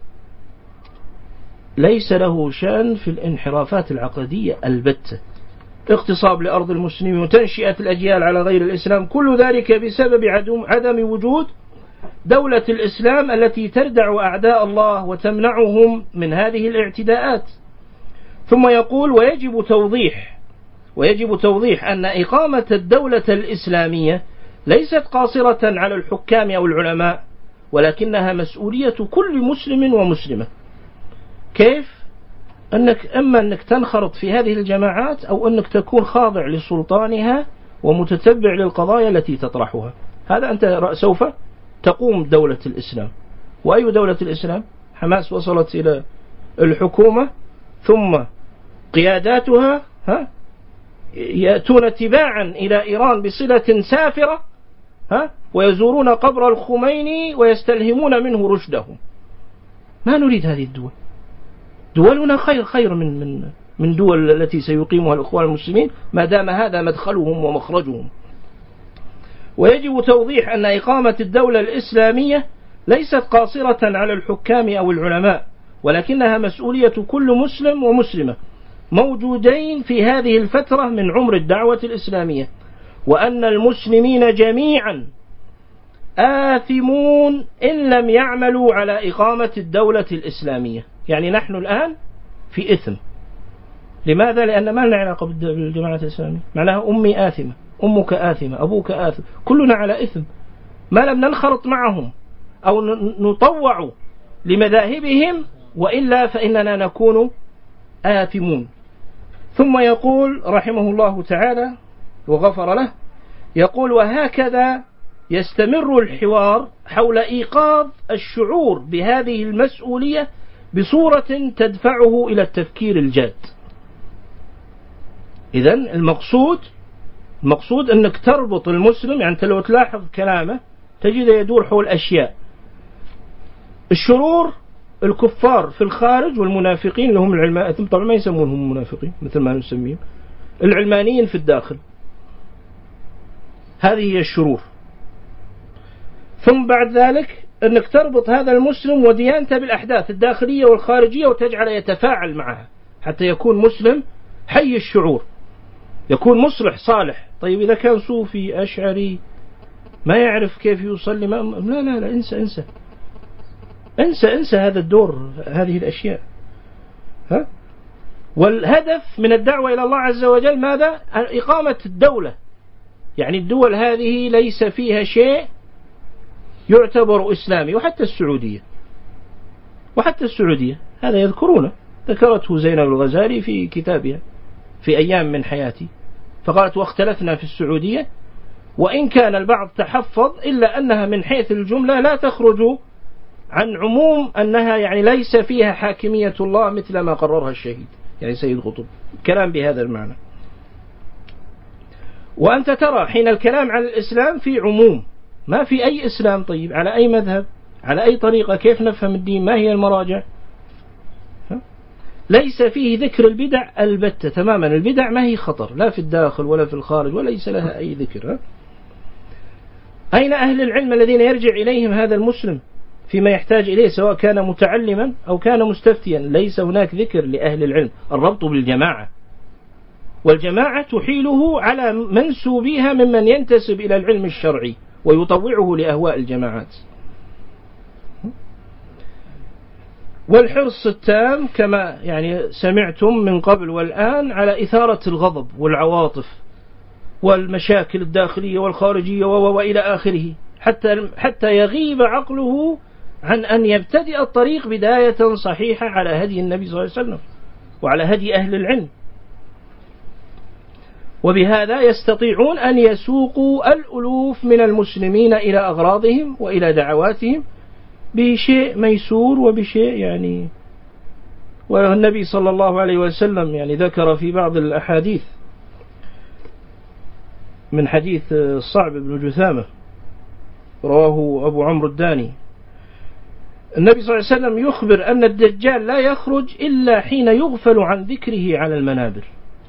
ليس له شأن في الانحرافات العقدية البتة، اغتصاب لأرض المسلمين وتنشئة الأجيال على غير الإسلام، كل ذلك بسبب عدم وجود دولة الإسلام التي تردع أعداء الله وتمنعهم من هذه الاعتداءات. ثم يقول: ويجب توضيح ويجب توضيح أن إقامة الدولة الإسلامية ليست قاصرة على الحكام أو العلماء، ولكنها مسؤولية كل مسلم ومسلمة. كيف؟ أنك أما أنك تنخرط في هذه الجماعات أو أنك تكون خاضع لسلطانها ومتتبع للقضايا التي تطرحها. هذا أنت سوف تقوم دولة الإسلام. وأي دولة الإسلام؟ حماس وصلت إلى الحكومة ثم قياداتها ها يأتون تباعا إلى إيران بصلة سافرة ها ويزورون قبر الخميني ويستلهمون منه رشدهم. ما نريد هذه الدول. دولنا خير خير من من من دول التي سيقيمها الإخوان المسلمين ما دام هذا مدخلهم ومخرجهم. ويجب توضيح أن إقامة الدولة الإسلامية ليست قاصرة على الحكام أو العلماء، ولكنها مسؤولية كل مسلم ومسلمة موجودين في هذه الفترة من عمر الدعوة الإسلامية، وأن المسلمين جميعا آثمون إن لم يعملوا على إقامة الدولة الإسلامية. يعني نحن الآن في إثم. لماذا؟ لأن ما لنا علاقة بالجماعة الإسلامية. معناها أمي آثمة، أمك آثمة، أبوك آثم، كلنا على إثم ما لم ننخرط معهم أو نطوع لمذاهبهم، وإلا فإننا نكون آثمون. ثم يقول رحمه الله تعالى وغفر له، يقول: وهكذا يستمر الحوار حول إيقاظ الشعور بهذه المسؤولية بصورة تدفعه إلى التفكير الجاد. إذن المقصود المقصود أنك تربط المسلم. يعني أنت لو تلاحظ كلامه تجد يدور حول أشياء: الشرور، الكفار في الخارج، والمنافقين اللي هم العلمانيين، طبعا ما يسمونهم منافقين مثل ما نسميهم، العلمانيين في الداخل. هذه هي الشرور. ثم بعد ذلك أنك تربط هذا المسلم وديانته بالأحداث الداخلية والخارجية وتجعل يتفاعل معها حتى يكون مسلم حي الشعور، يكون مصلح صالح. طيب إذا كان صوفي أشعري ما يعرف كيف يصلي، ما لا لا لا انسى انسى انسى انسى هذا الدور، هذه الأشياء. ها؟ والهدف من الدعوة إلى الله عز وجل ماذا؟ إقامة الدولة. يعني الدول هذه ليس فيها شيء يعتبر إسلامي، وحتى السعودية وحتى السعودية هذا يذكرونه، ذكرته زينب الغزالي في كتابها في أيام من حياتي. فقالت واختلفنا في السعودية، وإن كان البعض تحفظ إلا أنها من حيث الجملة لا تخرج عن عموم أنها يعني ليس فيها حاكمية الله مثل ما قررها الشهيد يعني سيد قطب، كلام بهذا المعنى. وأنت ترى حين الكلام عن الإسلام في عموم، ما في أي إسلام. طيب على أي مذهب، على أي طريقة، كيف نفهم الدين، ما هي المراجع؟ ليس فيه ذكر البدع البتة تماما. البدع ما هي خطر لا في الداخل ولا في الخارج، وليس لها أي ذكر. أين أهل العلم الذين يرجع إليهم هذا المسلم فيما يحتاج إليه سواء كان متعلما أو كان مستفتيا؟ ليس هناك ذكر لأهل العلم. الربط بالجماعة، والجماعة تحيله على منسوبيها ممن ينتسب إلى العلم الشرعي ويطوعه لأهواء الجماعات. والحرص التام كما يعني سمعتم من قبل والآن على إثارة الغضب والعواطف والمشاكل الداخلية والخارجية وإلى آخره، حتى حتى يغيب عقله عن أن يبتدئ الطريق بداية صحيحة على هدي النبي صلى الله عليه وسلم وعلى هدي أهل العلم. وبهذا يستطيعون أن يسوقوا الألوف من المسلمين إلى أغراضهم وإلى دعواتهم بشيء ميسور وبشيء يعني. والنبي صلى الله عليه وسلم يعني ذكر في بعض الأحاديث من حديث الصعب بن جثامة رواه أبو عمرو الداني، النبي صلى الله عليه وسلم يخبر أن الدجال لا يخرج إلا حين يغفل عن ذكره على المنابر.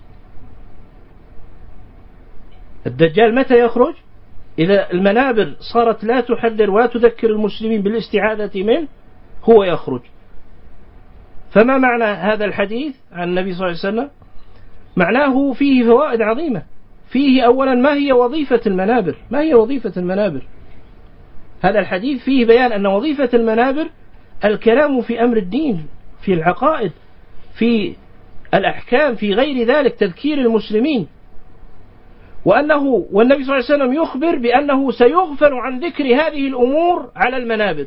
الدجال متى يخرج؟ إذا المنابر صارت لا تحذر ولا تذكر المسلمين بالاستعاذة منه هو يخرج. فما معنى هذا الحديث عن النبي صلى الله عليه وسلم؟ معناه فيه فوائد عظيمة. فيه أولا ما هي وظيفة المنابر، ما هي وظيفة المنابر؟ هذا الحديث فيه بيان أن وظيفة المنابر الكلام في أمر الدين، في العقائد، في الأحكام، في غير ذلك، تذكير المسلمين. وأنه والنبي صلى الله عليه وسلم يخبر بأنه سيغفل عن ذكر هذه الأمور على المنابر.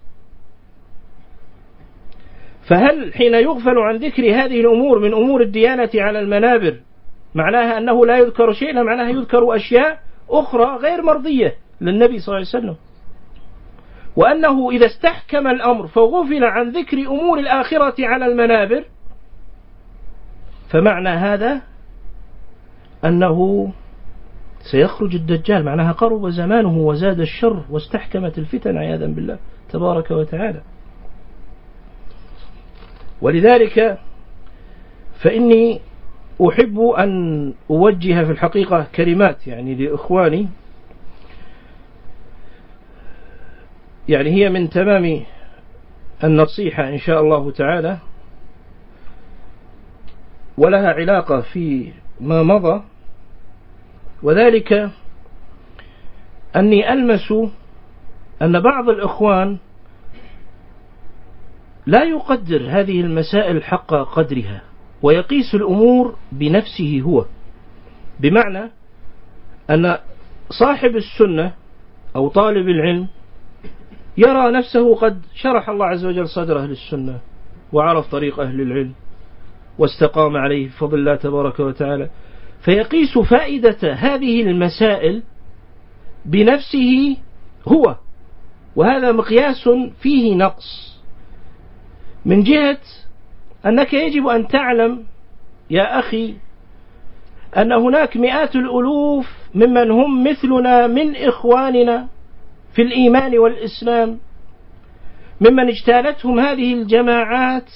فهل حين يغفل عن ذكر هذه الأمور من أمور الديانة على المنابر معناها أنه لا يذكر شيء؟ لا، معناها يذكر أشياء أخرى غير مرضية للنبي صلى الله عليه وسلم. وأنه إذا استحكم الأمر فغفل عن ذكر أمور الآخرة على المنابر فمعنى هذا أنه سيخرج الدجال، معناها قرب زمانه وزاد الشر واستحكمت الفتن عياذا بالله تبارك وتعالى. ولذلك فإني أحب أن أوجه في الحقيقة كلمات يعني لإخواني، يعني هي من تمام النصيحة إن شاء الله تعالى، ولها علاقة في ما مضى، وذلك أني ألمس أن بعض الإخوان لا يقدر هذه المسائل حق قدرها ويقيس الأمور بنفسه هو، بمعنى أن صاحب السنة أو طالب العلم يرى نفسه قد شرح الله عز وجل صدره للسنة وعرف طريق أهل العلم واستقام عليه بفضل الله تبارك وتعالى، فيقيس فائدة هذه المسائل بنفسه هو، وهذا مقياس فيه نقص. من جهة أنك يجب أن تعلم يا أخي أن هناك مئات الألوف ممن هم مثلنا من إخواننا في الإيمان والإسلام، ممن اجتالتهم هذه الجماعات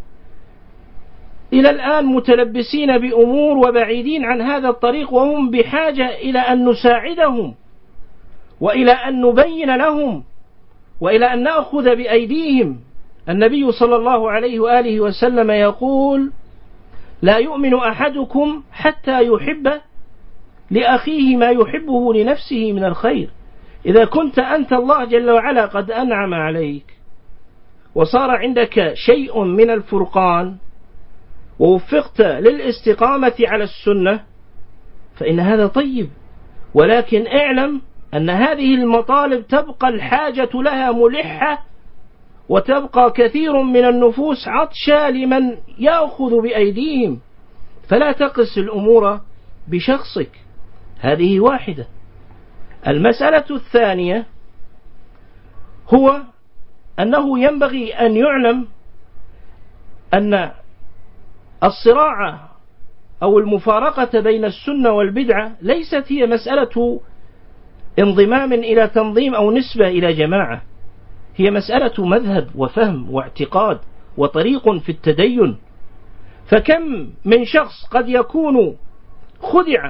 إلى الآن متلبسين بأمور وبعيدين عن هذا الطريق، وهم بحاجة إلى أن نساعدهم وإلى أن نبين لهم وإلى أن نأخذ بأيديهم. النبي صلى الله عليه وآله وسلم يقول: لا يؤمن أحدكم حتى يحب لأخيه ما يحبه لنفسه من الخير. إذا كنت أنت الله جل وعلا قد أنعم عليك وصار عندك شيء من الفرقان ووفقت للاستقامة على السنة فإن هذا طيب، ولكن اعلم أن هذه المطالب تبقى الحاجة لها ملحة، وتبقى كثير من النفوس عطشى لمن يأخذ بأيديهم. فلا تقس الأمور بشخصك. هذه واحدة. المسألة الثانية هو أنه ينبغي أن يعلم أن الصراع أو المفارقة بين السنة والبدعة ليست هي مسألة انضمام إلى تنظيم أو نسبة إلى جماعة، هي مسألة مذهب وفهم واعتقاد وطريق في التدين. فكم من شخص قد يكون خدع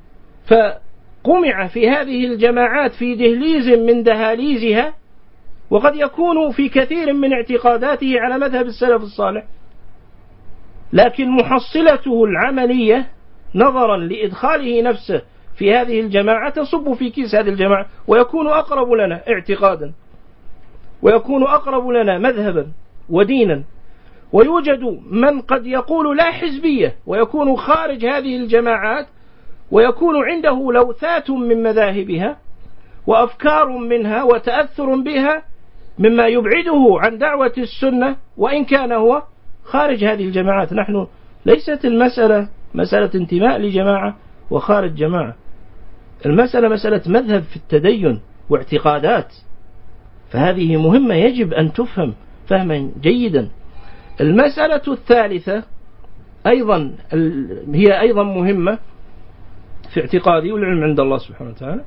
فقمع في هذه الجماعات في دهليز من دهاليزها، وقد يكون في كثير من اعتقاداته على مذهب السلف الصالح، لكن محصلته العملية نظرا لإدخاله نفسه في هذه الجماعة تصب في كيس هذه الجماعة، ويكون أقرب لنا اعتقادا، ويكون أقرب لنا مذهبا ودينا. ويوجد من قد يقول لا حزبية ويكون خارج هذه الجماعات، ويكون عنده لوثات من مذاهبها وأفكار منها وتأثر بها مما يبعده عن دعوة السنة، وإن كان هو خارج هذه الجماعات. نحن ليست المسألة مسألة انتماء لجماعة وخارج جماعة، المسألة مسألة مذهب في التدين واعتقادات، فهذه مهمة يجب أن تفهم فهما جيدا. المسألة الثالثة أيضا هي أيضا مهمة في اعتقادي والعلم عند الله سبحانه وتعالى،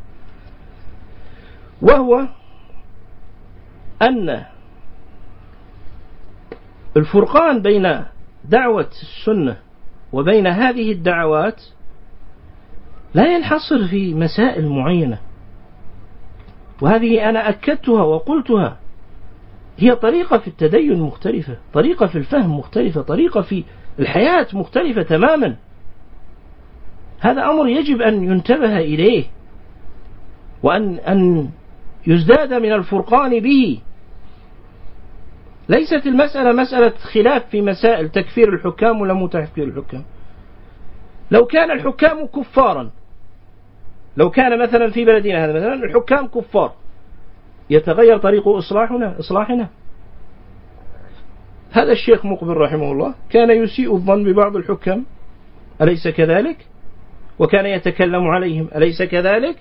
وهو أن الفرقان بين دعوة السنة وبين هذه الدعوات لا ينحصر في مسائل معينة، وهذه أنا أكدتها وقلتها، هي طريقة في التدين مختلفة، طريقة في الفهم مختلفة، طريقة في الحياة مختلفة تماما. هذا أمر يجب أن ينتبه إليه، وأن أن يزداد من الفرقان به. ليست المسألة مسألة خلاف في مسائل تكفير الحكام ولا مو تكفير الحكام. لو كان الحكام كفارا، لو كان مثلا في بلدنا هذا مثلا الحكام كفار، يتغير طريق إصلاحنا إصلاحنا هذا الشيخ مقبل رحمه الله كان يسيء الظن ببعض الحكام، أليس كذلك؟ وكان يتكلم عليهم، أليس كذلك؟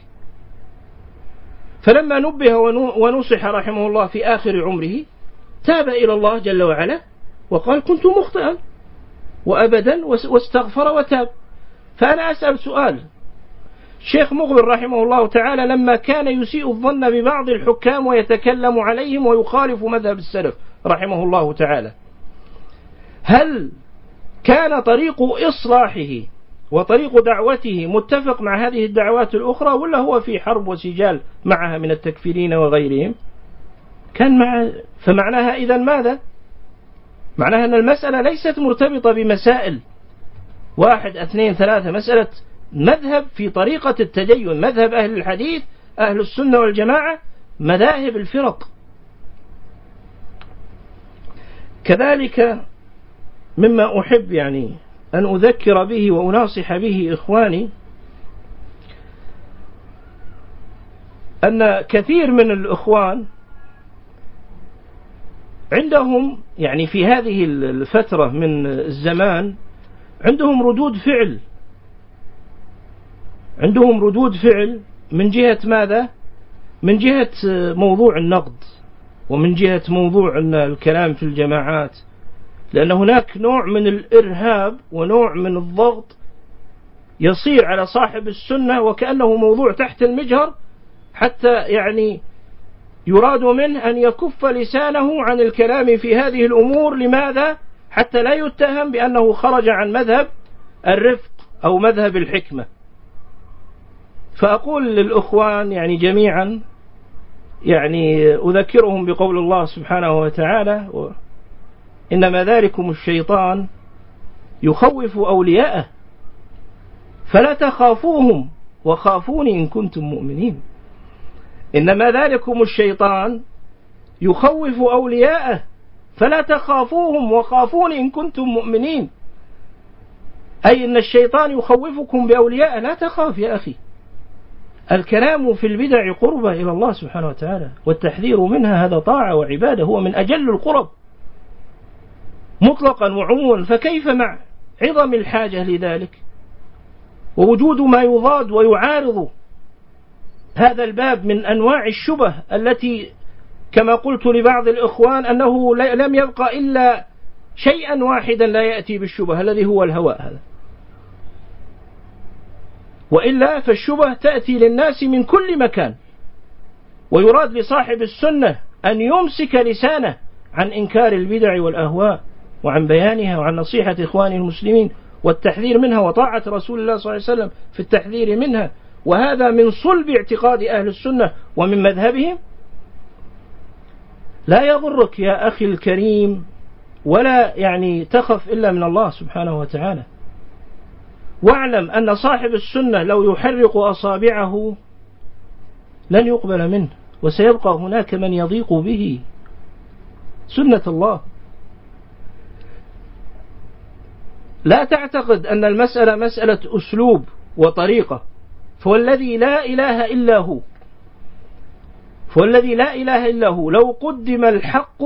فلما نبه ونصح رحمه الله في آخر عمره تاب إلى الله جل وعلا وقال كنت مخطئا وأبدا، واستغفر وتاب. فأنا أسأل سؤال، الشيخ مقبل رحمه الله تعالى لما كان يسيء الظن ببعض الحكام ويتكلم عليهم ويخالف مذهب السلف رحمه الله تعالى، هل كان طريق إصلاحه وطريق دعوته متفق مع هذه الدعوات الأخرى، ولا هو في حرب وسجال معها من التكفيرين وغيرهم؟ كان مع فمعناها إذن ماذا؟ معناها أن المسألة ليست مرتبطة بمسائل واحد اثنين ثلاثة، مسألة مذهب في طريقة التدين، مذهب أهل الحديث أهل السنة والجماعة، مذاهب الفرق. كذلك مما أحب يعني أن أذكر به وأناصح به إخواني أن كثير من الإخوان عندهم يعني في هذه الفترة من الزمان عندهم ردود فعل، عندهم ردود فعل من جهة ماذا؟ من جهة موضوع النقد، ومن جهة موضوع الكلام في الجماعات، لأن هناك نوع من الإرهاب ونوع من الضغط يصير على صاحب السنة وكأنه موضوع تحت المجهر، حتى يعني يراد منه أن يكف لسانه عن الكلام في هذه الأمور. لماذا؟ حتى لا يتهم بأنه خرج عن مذهب الرفق أو مذهب الحكمة. فأقول للأخوان يعني جميعا يعني أذكرهم بقول الله سبحانه وتعالى إنما ذلكم الشيطان يخوف أولياءه فلا تخافوهم وخافوني إن كنتم مؤمنين. إنما ذلكم الشيطان يخوف أولياءه فلا تخافوهم وخافوني إن كنتم مؤمنين، أي إن الشيطان يخوفكم بأولياءه. لا تخاف يا أخي، الكلام في البدع قربة إلى الله سبحانه وتعالى، والتحذير منها هذا طاعة وعبادة، هو من أجل القرب مطلقا وعموما، فكيف مع عظم الحاجة لذلك؟ ووجود ما يضاد ويعارض هذا الباب من أنواع الشبه التي كما قلت لبعض الإخوان أنه لم يبقى إلا شيئا واحدا لا يأتي بالشبه الذي هو الهواء هذا، وإلا فالشبه تأتي للناس من كل مكان، ويراد لصاحب السنة أن يمسك لسانه عن إنكار البدع والأهواء وعن بيانها وعن نصيحة إخوانه المسلمين والتحذير منها وطاعة رسول الله صلى الله عليه وسلم في التحذير منها، وهذا من صلب اعتقاد أهل السنة ومن مذهبهم. لا يضرك يا أخي الكريم ولا يعني تخف إلا من الله سبحانه وتعالى، واعلم أن صاحب السنة لو يحرق أصابعه لن يقبل منه، وسيبقى هناك من يضيق به، سنة الله. لا تعتقد أن المسألة مسألة أسلوب وطريقة، فوالذي لا إله إلا هو فوالذي لا إله إلا هو لو قدم الحق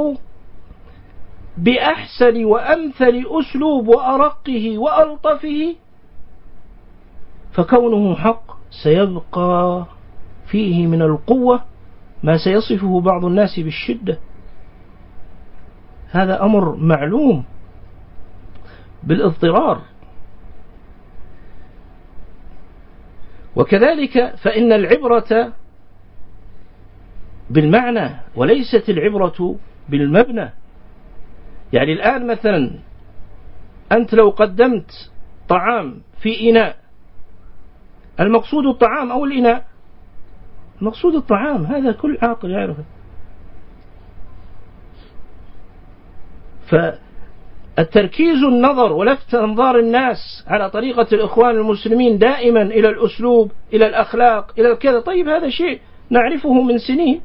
بأحسن وأمثل أسلوب وأرقه وألطفه فكونه حق سيبقى فيه من القوة ما سيصفه بعض الناس بالشدة. هذا أمر معلوم بالاضطرار. وكذلك فإن العبرة بالمعنى وليست العبرة بالمبنى. يعني الآن مثلا أنت لو قدمت طعام في إناء، المقصود الطعام أو الإناء؟ المقصود الطعام، هذا كل عاقل يعرفه. فالتركيز النظر ولفت أنظار الناس على طريقة الإخوان المسلمين دائما إلى الأسلوب، إلى الأخلاق، إلى الكذا، طيب هذا شيء نعرفه من سنين،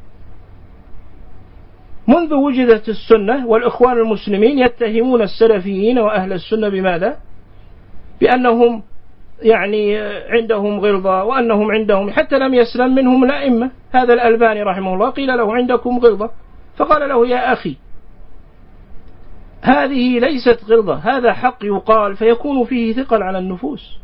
منذ وجدت السنة والإخوان المسلمين يتهمون السلفيين وأهل السنة بماذا؟ بأنهم يعني عندهم غلظة، وأنهم عندهم حتى لم يسلم منهم الأئمة. هذا الألباني رحمه الله قيل له عندكم غلظة، فقال له يا أخي هذه ليست غلظة، هذا حق يقال فيكون فيه ثقل على النفوس.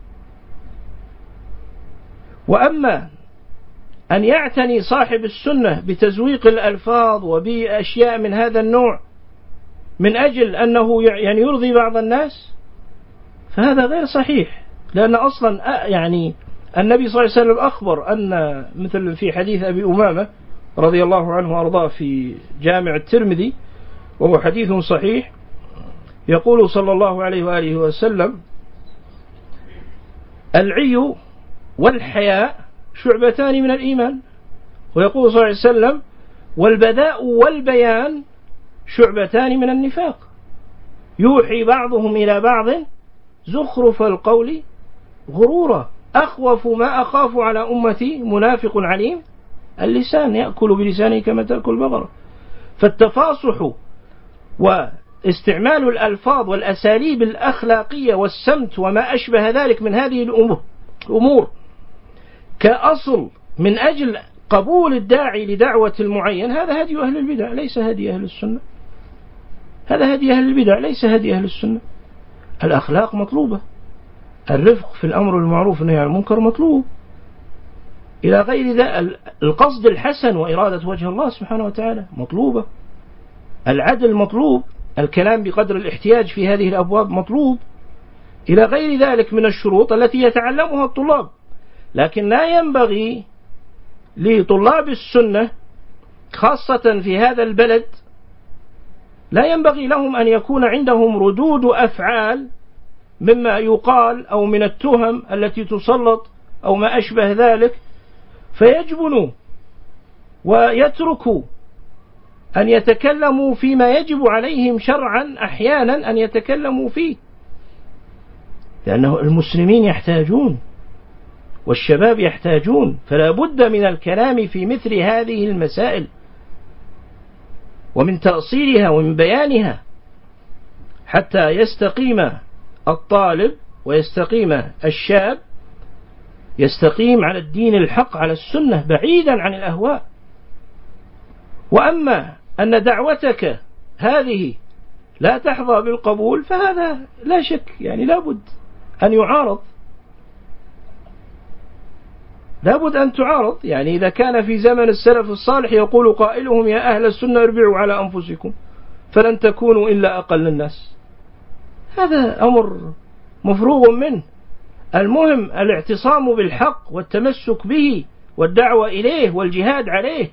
وأما أن يعتني صاحب السنة بتزويق الألفاظ وبأشياء من هذا النوع من أجل أنه يعني يرضي بعض الناس، فهذا غير صحيح. لأن أصلا يعني النبي صلى الله عليه وسلم أخبر أن مثل في حديث أبي أمامة رضي الله عنه وأرضاه في جامع الترمذي وهو حديث صحيح، يقول صلى الله عليه وآله وسلم العي والحياء شعبتان من الإيمان، ويقول صلى الله عليه وسلم والبذاء والبيان شعبتان من النفاق يوحي بعضهم إلى بعض زخرف القول غرورا أخوف ما أخاف على أمتي منافق عليم اللسان يأكل بلسانه كما تأكل البقرة. فالتفاصح واستعمال الألفاظ والأساليب الأخلاقية والسمت وما أشبه ذلك من هذه الأمور كأصل من أجل قبول الداعي لدعوة المعين، هذا هدي أهل البدع ليس هدي أهل السنة. هذا هدي أهل البدع ليس هدي أهل السنة. الأخلاق مطلوبة، الرفق في الأمر المعروف والنهي عن المنكر مطلوب، إلى غير ذلك القصد الحسن وإرادة وجه الله سبحانه وتعالى مطلوبة، العدل مطلوب، الكلام بقدر الاحتياج في هذه الأبواب مطلوب، إلى غير ذلك من الشروط التي يتعلمها الطلاب. لكن لا ينبغي لطلاب السنة خاصة في هذا البلد، لا ينبغي لهم أن يكون عندهم ردود أفعال مما يقال أو من التهم التي تسلط أو ما أشبه ذلك، فيجبنوا ويتركوا أن يتكلموا فيما يجب عليهم شرعا أحيانا أن يتكلموا فيه، لأنه المسلمين يحتاجون والشباب يحتاجون، فلا بد من الكلام في مثل هذه المسائل ومن تأصيلها ومن بيانها حتى يستقيم الطالب ويستقيم الشاب، يستقيم على الدين الحق على السنة بعيدا عن الأهواء. وأما أن دعوتك هذه لا تحظى بالقبول فهذا لا شك يعني لا بد أن يعارض، لابد أن تعارض. يعني إذا كان في زمن السلف الصالح يقول قائلهم يا أهل السنة اربعوا على أنفسكم فلن تكونوا إلا أقل الناس، هذا أمر مفروغ منه. المهم الاعتصام بالحق والتمسك به والدعوة إليه والجهاد عليه.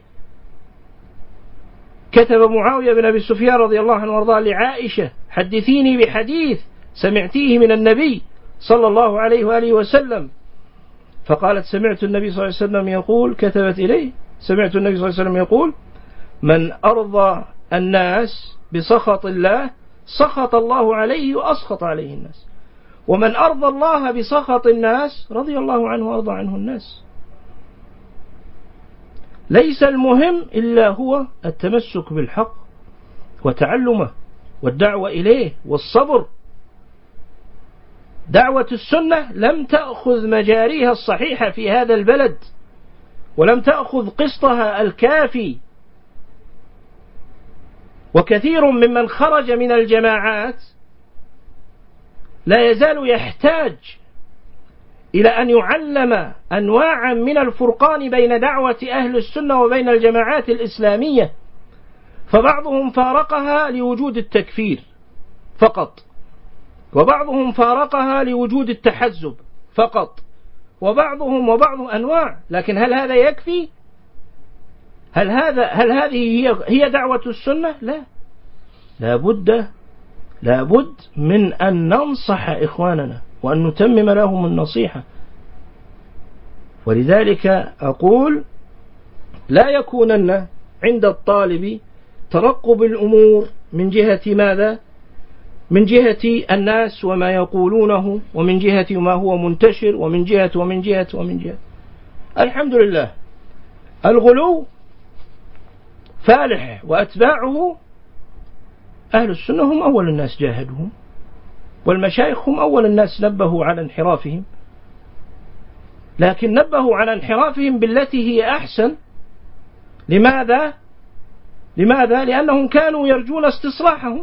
كتب معاوية بن أبي سفيان رضي الله عنه وارضاه لعائشة حدثيني بحديث سمعتيه من النبي صلى الله عليه وآله وسلم، فقالت سمعت النبي صلى الله عليه وسلم يقول، كتبت إليه سمعت النبي صلى الله عليه وسلم يقول من أرضى الناس بسخط الله سخط الله عليه وأسخط عليه الناس، ومن أرضى الله بسخط الناس رضي الله عنه وأرضى عنه الناس. ليس المهم إلا هو التمسك بالحق وتعلمه والدعوة إليه والصبر. دعوة السنة لم تأخذ مجاريها الصحيحة في هذا البلد، ولم تأخذ قسطها الكافي، وكثير ممن خرج من الجماعات لا يزال يحتاج إلى أن يعلم أنواعا من الفرقان بين دعوة أهل السنة وبين الجماعات الإسلامية، فبعضهم فارقها لوجود التكفير فقط، وبعضهم فارقها لوجود التحزب فقط، وبعضهم وبعض أنواع. لكن هل هذا يكفي؟ هل هذا هل هذه هي هي دعوة السنة؟ لا، لابد لابد من أن ننصح إخواننا وأن نتمم لهم النصيحة. ولذلك أقول لا يكونن عند الطالب ترقب الأمور من جهة ماذا؟ من جهة الناس وما يقولونه، ومن جهة ما هو منتشر، ومن جهة ومن جهة ومن جهة. الحمد لله الغلو فالح، وأتباعه أهل السنة هم أول الناس جاهدهم، والمشايخ هم أول الناس نبهوا على انحرافهم، لكن نبهوا على انحرافهم بالتي هي أحسن. لماذا؟ لماذا؟ لأنهم كانوا يرجون استصلاحهم،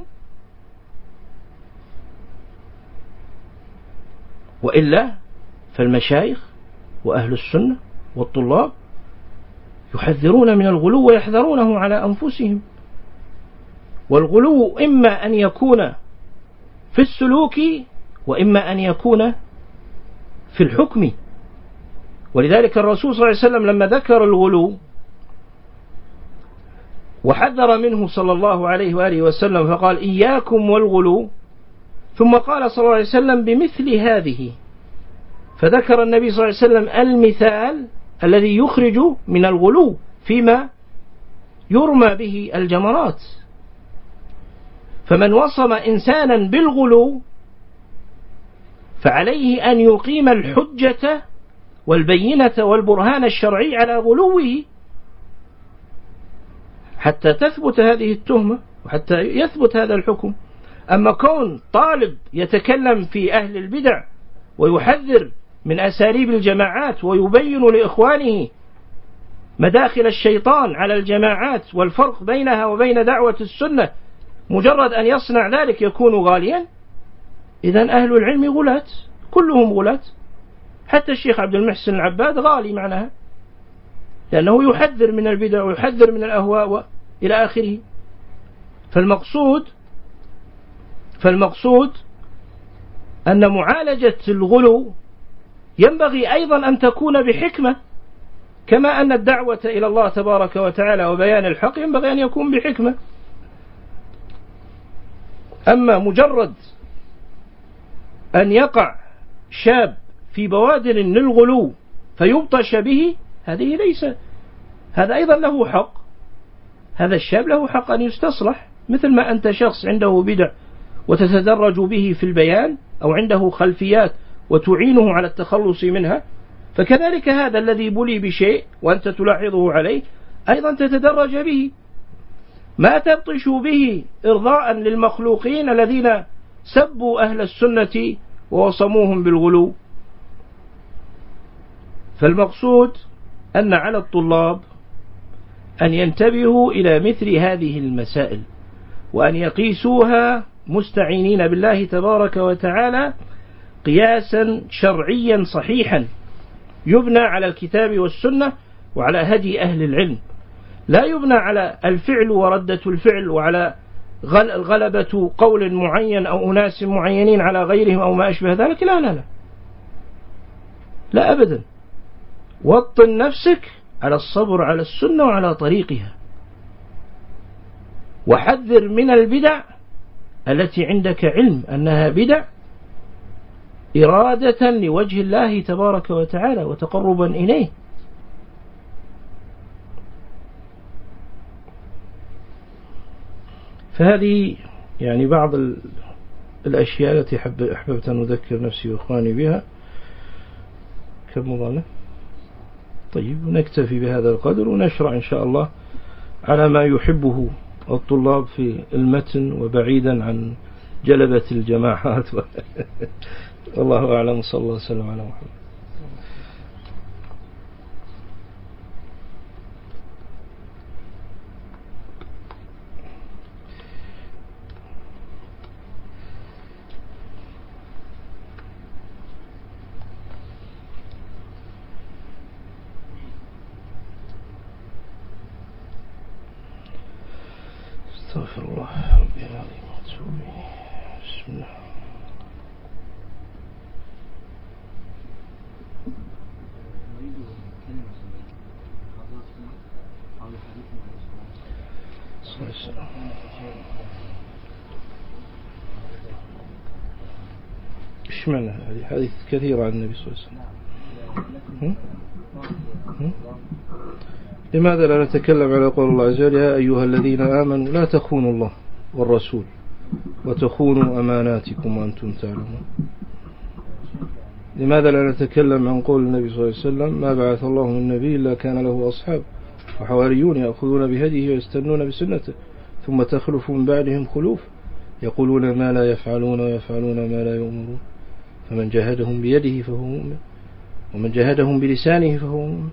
وإلا فالمشايخ وأهل السنة والطلاب يحذرون من الغلو ويحذرونه على أنفسهم. والغلو إما أن يكون في السلوك وإما أن يكون في الحكم. ولذلك الرسول صلى الله عليه وسلم لما ذكر الغلو وحذر منه صلى الله عليه وآله وسلم فقال إياكم والغلو، ثم قال صلى الله عليه وسلم بمثل هذه، فذكر النبي صلى الله عليه وسلم المثال الذي يخرج من الغلو فيما يرمى به الجمرات. فمن وصم إنسانا بالغلو فعليه أن يقيم الحجة والبينة والبرهان الشرعي على غلوه حتى تثبت هذه التهمة وحتى يثبت هذا الحكم. أما كون طالب يتكلم في أهل البدع ويحذر من أساليب الجماعات ويبين لإخوانه مداخل الشيطان على الجماعات والفرق بينها وبين دعوة السنة، مجرد أن يصنع ذلك يكون غاليا. إذن أهل العلم غلاة، كلهم غلاة، حتى الشيخ عبد المحسن العباد غالي معناها، لأنه يحذر من البدع ويحذر من الأهواء إلى آخره. فالمقصود فالمقصود أن معالجة الغلو ينبغي أيضا أن تكون بحكمة، كما أن الدعوة إلى الله تبارك وتعالى وبيان الحق ينبغي أن يكون بحكمة. أما مجرد أن يقع شاب في بوادر للغلو فيبطش به، هذه ليس هذا أيضا له حق، هذا الشاب له حق أن يستصلح، مثل ما أنت شخص عنده بدع وتتدرج به في البيان أو عنده خلفيات وتعينه على التخلص منها، فكذلك هذا الذي بلي بشيء وأنت تلاحظه عليه أيضا تتدرج به، ما تبطش به إرضاء للمخلوقين الذين سبوا أهل السنة ووصموهم بالغلو. فالمقصود أن على الطلاب أن ينتبهوا إلى مثل هذه المسائل وأن يقيسوها مستعينين بالله تبارك وتعالى قياسا شرعيا صحيحا، يبنى على الكتاب والسنة وعلى هدي أهل العلم، لا يبنى على الفعل وردة الفعل وعلى غلبة قول معين أو أناس معينين على غيرهم أو ما أشبه ذلك. لا لا لا لا أبدا. وطن نفسك على الصبر على السنة وعلى طريقها، وحذر من البدع التي عندك علم أنها بدع إرادة لوجه الله تبارك وتعالى وتقربا إليه. فهذه يعني بعض الأشياء التي أحببت أن أذكر نفسي وإخواني بها. كم مضالة؟ طيب، نكتفي بهذا القدر ونشرع إن شاء الله على ما يحبه الطلاب في المتن وبعيدا عن جلبة الجماعات. والله أعلم، صلى الله وسلم على محمد. استغفر الله ربي العظيم واتوب اليه. بسم الله. ايش معنى هذه حديث كثير عن النبي صلى الله عليه وسلم؟ لماذا لا نتكلم على قول الله عز وجل: يا أيها الذين آمنوا لا تخونوا الله والرسول وتخونوا أماناتكم وأنتم تعلمون؟ لماذا لا نتكلم عن قول النبي صلى الله عليه وسلم: ما بعث الله من نبي إلا كان له أصحاب وحواريون يأخذون بهديه ويستنون بسنته ثم تخلف من بعدهم خلوف يقولون ما لا يفعلون ويفعلون ما لا يؤمرون فمن جاهدهم بيده فهو مؤمن ومن جاهدهم بلسانه فهو مؤمن.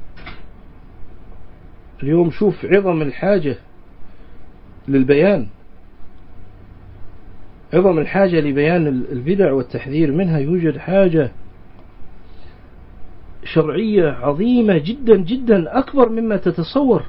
اليوم شوف عظم الحاجة للبيان، عظم الحاجة لبيان البدع والتحذير منها. يوجد حاجة شرعية عظيمة جدا جدا أكبر مما تتصور.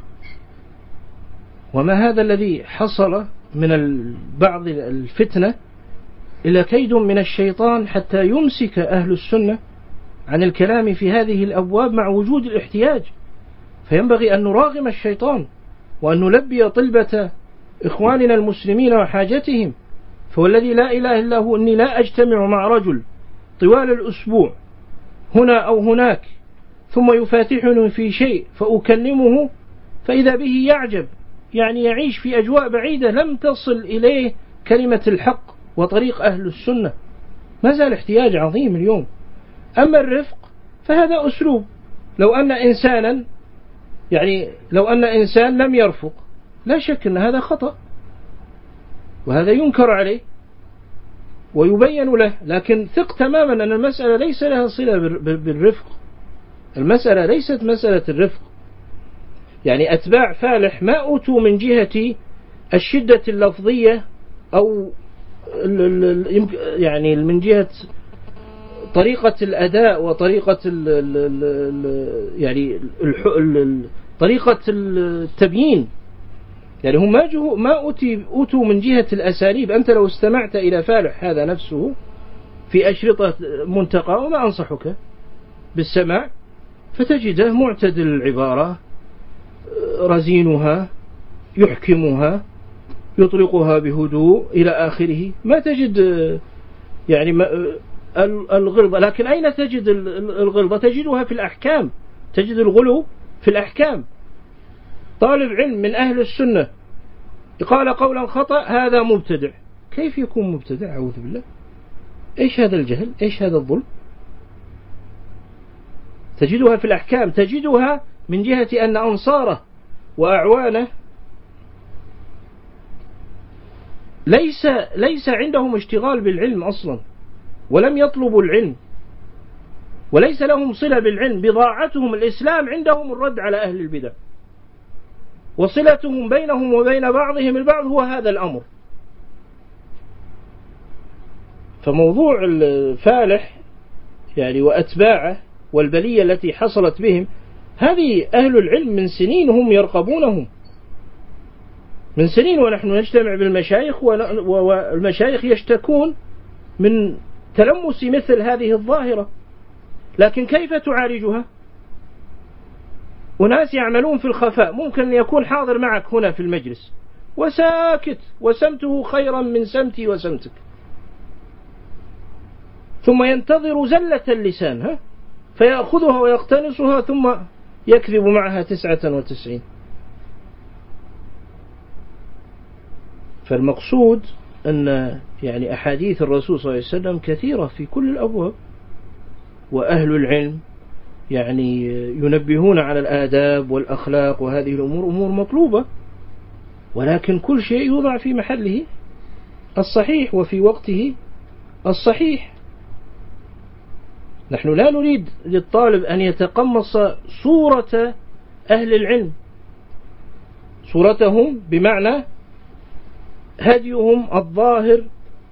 وما هذا الذي حصل من بعض الفتنة إلا كيد من الشيطان حتى يمسك أهل السنة عن الكلام في هذه الأبواب مع وجود الاحتياج. فينبغي أن نراغم الشيطان وأن نلبي طلبة إخواننا المسلمين وحاجتهم. فوالذي لا إله إلا هو أني لا أجتمع مع رجل طوال الأسبوع هنا أو هناك ثم يفاتحني في شيء فأكلمه فإذا به يعجب، يعني يعيش في أجواء بعيدة لم تصل إليه كلمة الحق وطريق أهل السنة. ما زال احتياج عظيم اليوم. أما الرفق فهذا أسلوب. لو أن إنسانا يعني لو أن إنسان لم يرفق لا شك أن هذا خطأ وهذا ينكر عليه ويبين له، لكن ثق تماما أن المسألة ليس لها صلة بالرفق. المسألة ليست مسألة الرفق. يعني أتباع فالح ما أوتوا من جهة الشدة اللفظية أو يعني من جهة طريقة الأداء وطريقة ال ال يعني طريقة التبيين. يعني هم ما ما أوتوا من جهة الأساليب. أنت لو استمعت إلى فالح هذا نفسه في أشرطة منتقى، وما أنصحك بالسماع، فتجده معتدل العبارة، رزينها، يحكمها، يطلقها بهدوء إلى آخره. ما تجد يعني الغلظة. لكن أين تجد الغلظة؟ تجدها في الأحكام، تجد الغلو في الأحكام. طالب علم من أهل السنة قال قولا خطأ هذا مبتدع. كيف يكون مبتدع؟ أعوذ بالله. إيش هذا الجهل؟ إيش هذا الظلم؟ تجدها في الأحكام، تجدها من جهة أن أنصاره وأعوانه ليس ليس عندهم اشتغال بالعلم أصلا، ولم يطلبوا العلم، وليس لهم صلة بالعلم. بضاعتهم الإسلام عندهم الرد على أهل البدع، وصلتهم بينهم وبين بعضهم البعض هو هذا الأمر. فموضوع الفالح يعني وأتباعه والبلية التي حصلت بهم، هذه أهل العلم من سنين هم يرقبونهم، من سنين ونحن نجتمع بالمشايخ، والمشايخ يشتكون من تلمس مثل هذه الظاهرة. لكن كيف تعالجها؟ وناس يعملون في الخفاء، ممكن أن يكون حاضر معك هنا في المجلس وساكت وسمته خيرا من سمتي وسمتك، ثم ينتظر زلة اللسان ها فيأخذها ويقتنصها ثم يكذب معها تسعة وتسعين. فالمقصود أن يعني أحاديث الرسول صلى الله عليه وسلم كثيرة في كل الأبواب، وأهل العلم يعني ينبهون على الآداب والأخلاق، وهذه الأمور أمور مطلوبة، ولكن كل شيء يوضع في محله الصحيح وفي وقته الصحيح. نحن لا نريد للطالب أن يتقمص صورة أهل العلم، صورتهم بمعنى هديهم الظاهر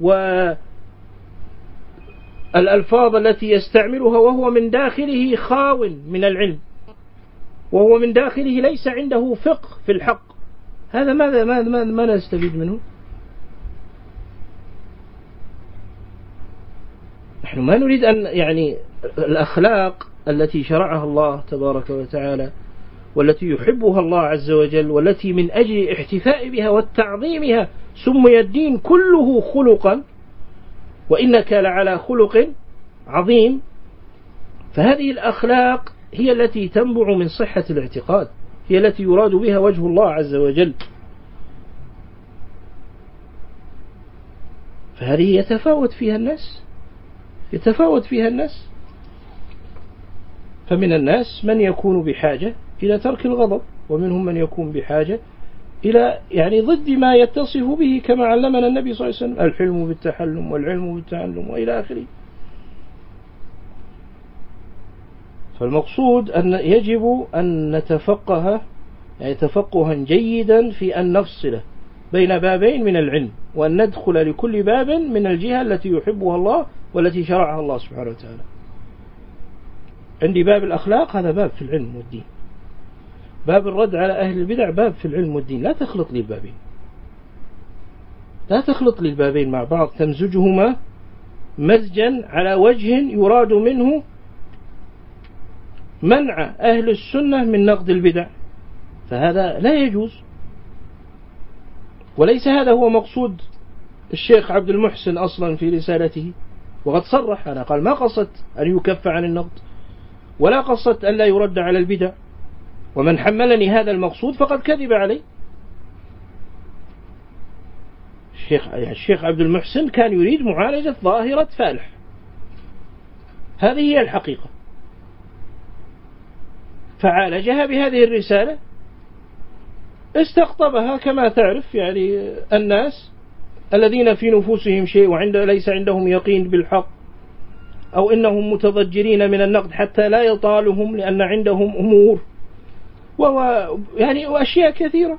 والألفاظ التي يستعملها وهو من داخله خاو من العلم، وهو من داخله ليس عنده فقه في الحق. هذا ماذا ماذا ما نستفيد منه؟ نحن ما نريد أن يعني الأخلاق التي شرعها الله تبارك وتعالى والتي يحبها الله عز وجل والتي من أجل الاحتفاء بها والتعظيمها سمي الدين كله خلقا، وإنك لعلى خلق عظيم. فهذه الأخلاق هي التي تنبع من صحة الاعتقاد، هي التي يراد بها وجه الله عز وجل. فهذه يتفاوت فيها الناس يتفاوت فيها الناس فمن الناس من يكون بحاجة إلى ترك الغضب، ومنهم من يكون بحاجة إلى يعني ضد ما يتصف به كما علمنا النبي صلى الله عليه وسلم: الحلم بالتحلم والعلم بالتعلم وإلى آخره. فالمقصود أن يجب أن نتفقه يعني تفقها جيدا في أن نفصل بين بابين من العلم، وأن ندخل لكل باب من الجهة التي يحبها الله والتي شرعها الله سبحانه وتعالى. عندي باب الأخلاق، هذا باب في العلم والدين. باب الرد على أهل البدع باب في العلم والدين. لا تخلط لي البابين، لا تخلط لي البابين مع بعض، تمزجهما مزجا على وجه يراد منه منع أهل السنة من نقد البدع، فهذا لا يجوز. وليس هذا هو مقصود الشيخ عبد المحسن أصلا في رسالته، وقد صرح أنا قال: ما قصدت أن يكف عن النقد، ولا قصدت أن لا يرد على البدع، ومن حملني هذا المقصود فقد كذب علي. الشيخ, الشيخ عبد المحسن كان يريد معالجة ظاهرة فالح، هذه هي الحقيقة، فعالجها بهذه الرسالة، استقطبها كما تعرف يعني الناس الذين في نفوسهم شيء وعند ليس عندهم يقين بالحق، أو إنهم متضجرين من النقد حتى لا يطالهم لأن عندهم أمور وهو يعني وأشياء كثيرة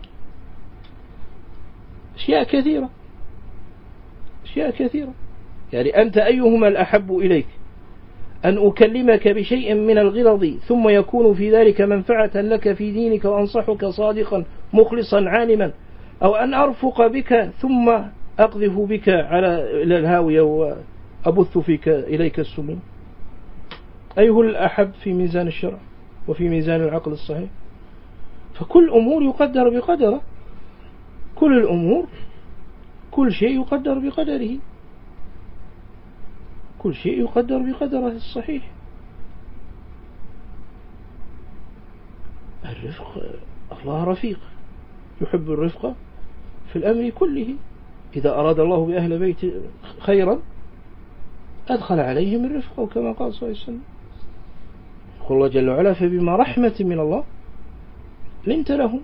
أشياء كثيرة أشياء كثيرة يعني أنت أيهما الأحب إليك؟ أن أكلمك بشيء من الغلظ ثم يكون في ذلك منفعة لك في دينك وأنصحك صادقا مخلصا عالما، أو أن أرفق بك ثم أقذف بك على إلى الهاوية وأبث فيك إليك السموم؟ أيه الأحب في ميزان الشرع وفي ميزان العقل الصحيح؟ فكل أمور يقدر بقدره، كل الأمور كل شيء يقدر بقدره، كل شيء يقدر بقدره الصحيح. الرفق، الله رفيق يحب الرفق في الأمر كله. إذا أراد الله بأهل بيت خيرا أدخل عليهم الرفق، كما قال صلى الله عليه وسلم. يقول الله جل وعلا: فبما رحمة من الله لنت لهم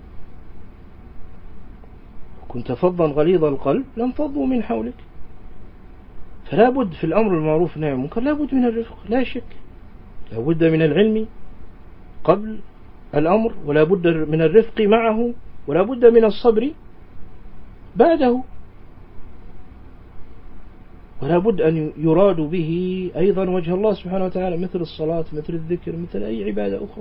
كنت فظا غليظ القلب لانفضوا من حولك. فلا بد في الأمر المعروف والنهي عن المنكر لا بد من الرفق، لا شك، لا بد من العلم قبل الأمر، ولا بد من الرفق معه، ولا بد من الصبر بعده. ولا بد أن يراد به أيضا وجه الله سبحانه وتعالى، مثل الصلاة، مثل الذكر، مثل أي عبادة أخرى.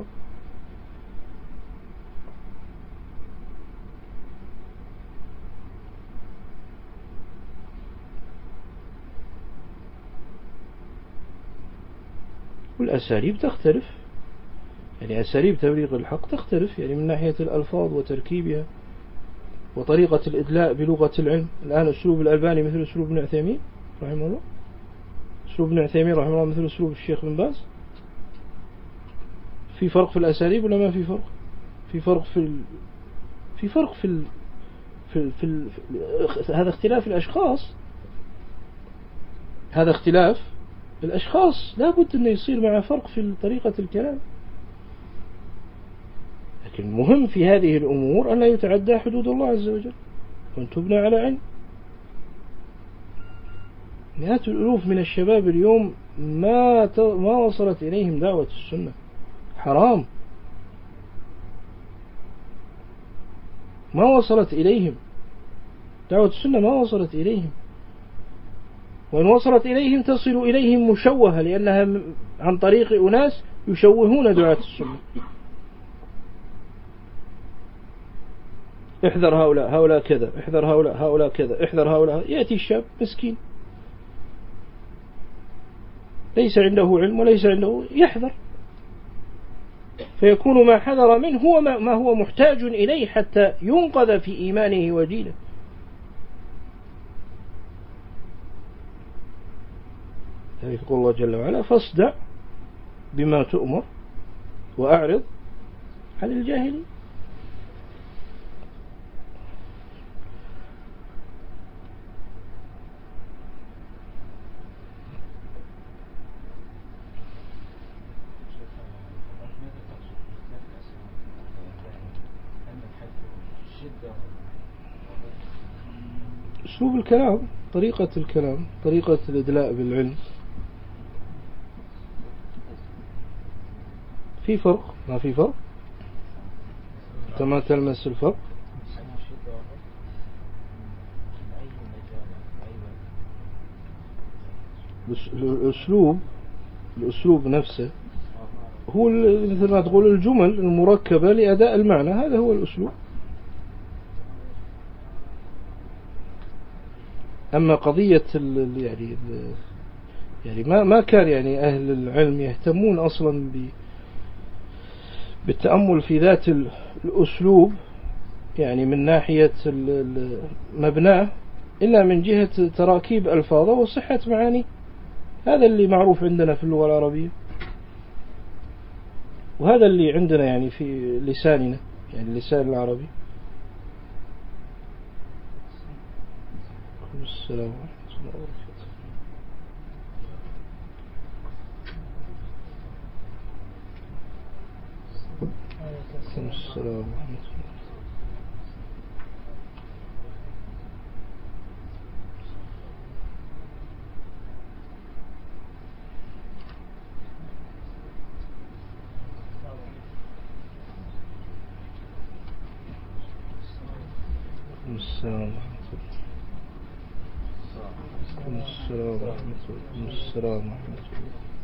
والأساليب تختلف، يعني أساليب تبليغ الحق تختلف، يعني من ناحية الألفاظ وتركيبها وطريقة الإدلاء بلغة العلم. الآن أسلوب الألباني مثل أسلوب ابن عثيمين رحمه الله، أسلوب ابن عثيمين رحمه الله مثل أسلوب الشيخ بن باز. في فرق في الأساليب ولا ما في فرق؟ في فرق في ال... في فرق في ال... في, ال... في, ال... في هذا اختلاف الأشخاص، هذا اختلاف الأشخاص لا بد أن يصير مع فرق في طريقة الكلام. لكن المهم في هذه الأمور أن لا يتعدى حدود الله عز وجل وأن تبنى على علم. مئات الألوف من الشباب اليوم ما ت... ما وصلت إليهم دعوة السنة، حرام، ما وصلت إليهم دعوة السنة، ما وصلت إليهم، وإن وصلت إليهم تصل إليهم مشوهة، لأنها عن طريق أناس يشوهون دعاة السنة. احذر هؤلاء، هؤلاء كذا، احذر هؤلاء، هؤلاء كذا، احذر هؤلاء. يأتي الشاب مسكين ليس عنده علم وليس عنده، يحذر، فيكون ما حذر منه هو ما هو محتاج إليه حتى ينقذ في إيمانه ودينه. يقول الله جل وعلا: فاصدع بما تؤمر وأعرض عن الجاهلين. أسلوب الكلام، طريقة الكلام، طريقة الإدلاء بالعلم. في فرق؟ ما في فرق؟ كما تلمس الفرق. الأسلوب الأسلوب نفسه هو مثل ما تقول الجمل المركبة لأداء المعنى، هذا هو الأسلوب. أما قضية يعني يعني ما ما كان يعني أهل العلم يهتمون أصلا بالتأمل في ذات الأسلوب، يعني من ناحية مبناه، إلا من جهة تراكيب ألفاظه وصحة معاني. هذا اللي معروف عندنا في اللغة العربية، وهذا اللي عندنا يعني في لساننا، يعني اللسان العربي. السلام ورحمة الله وبركاته. السلام ورحمة الله. السلام ورحمة الله. السلام ورحمة الله. السلام ورحمة الله.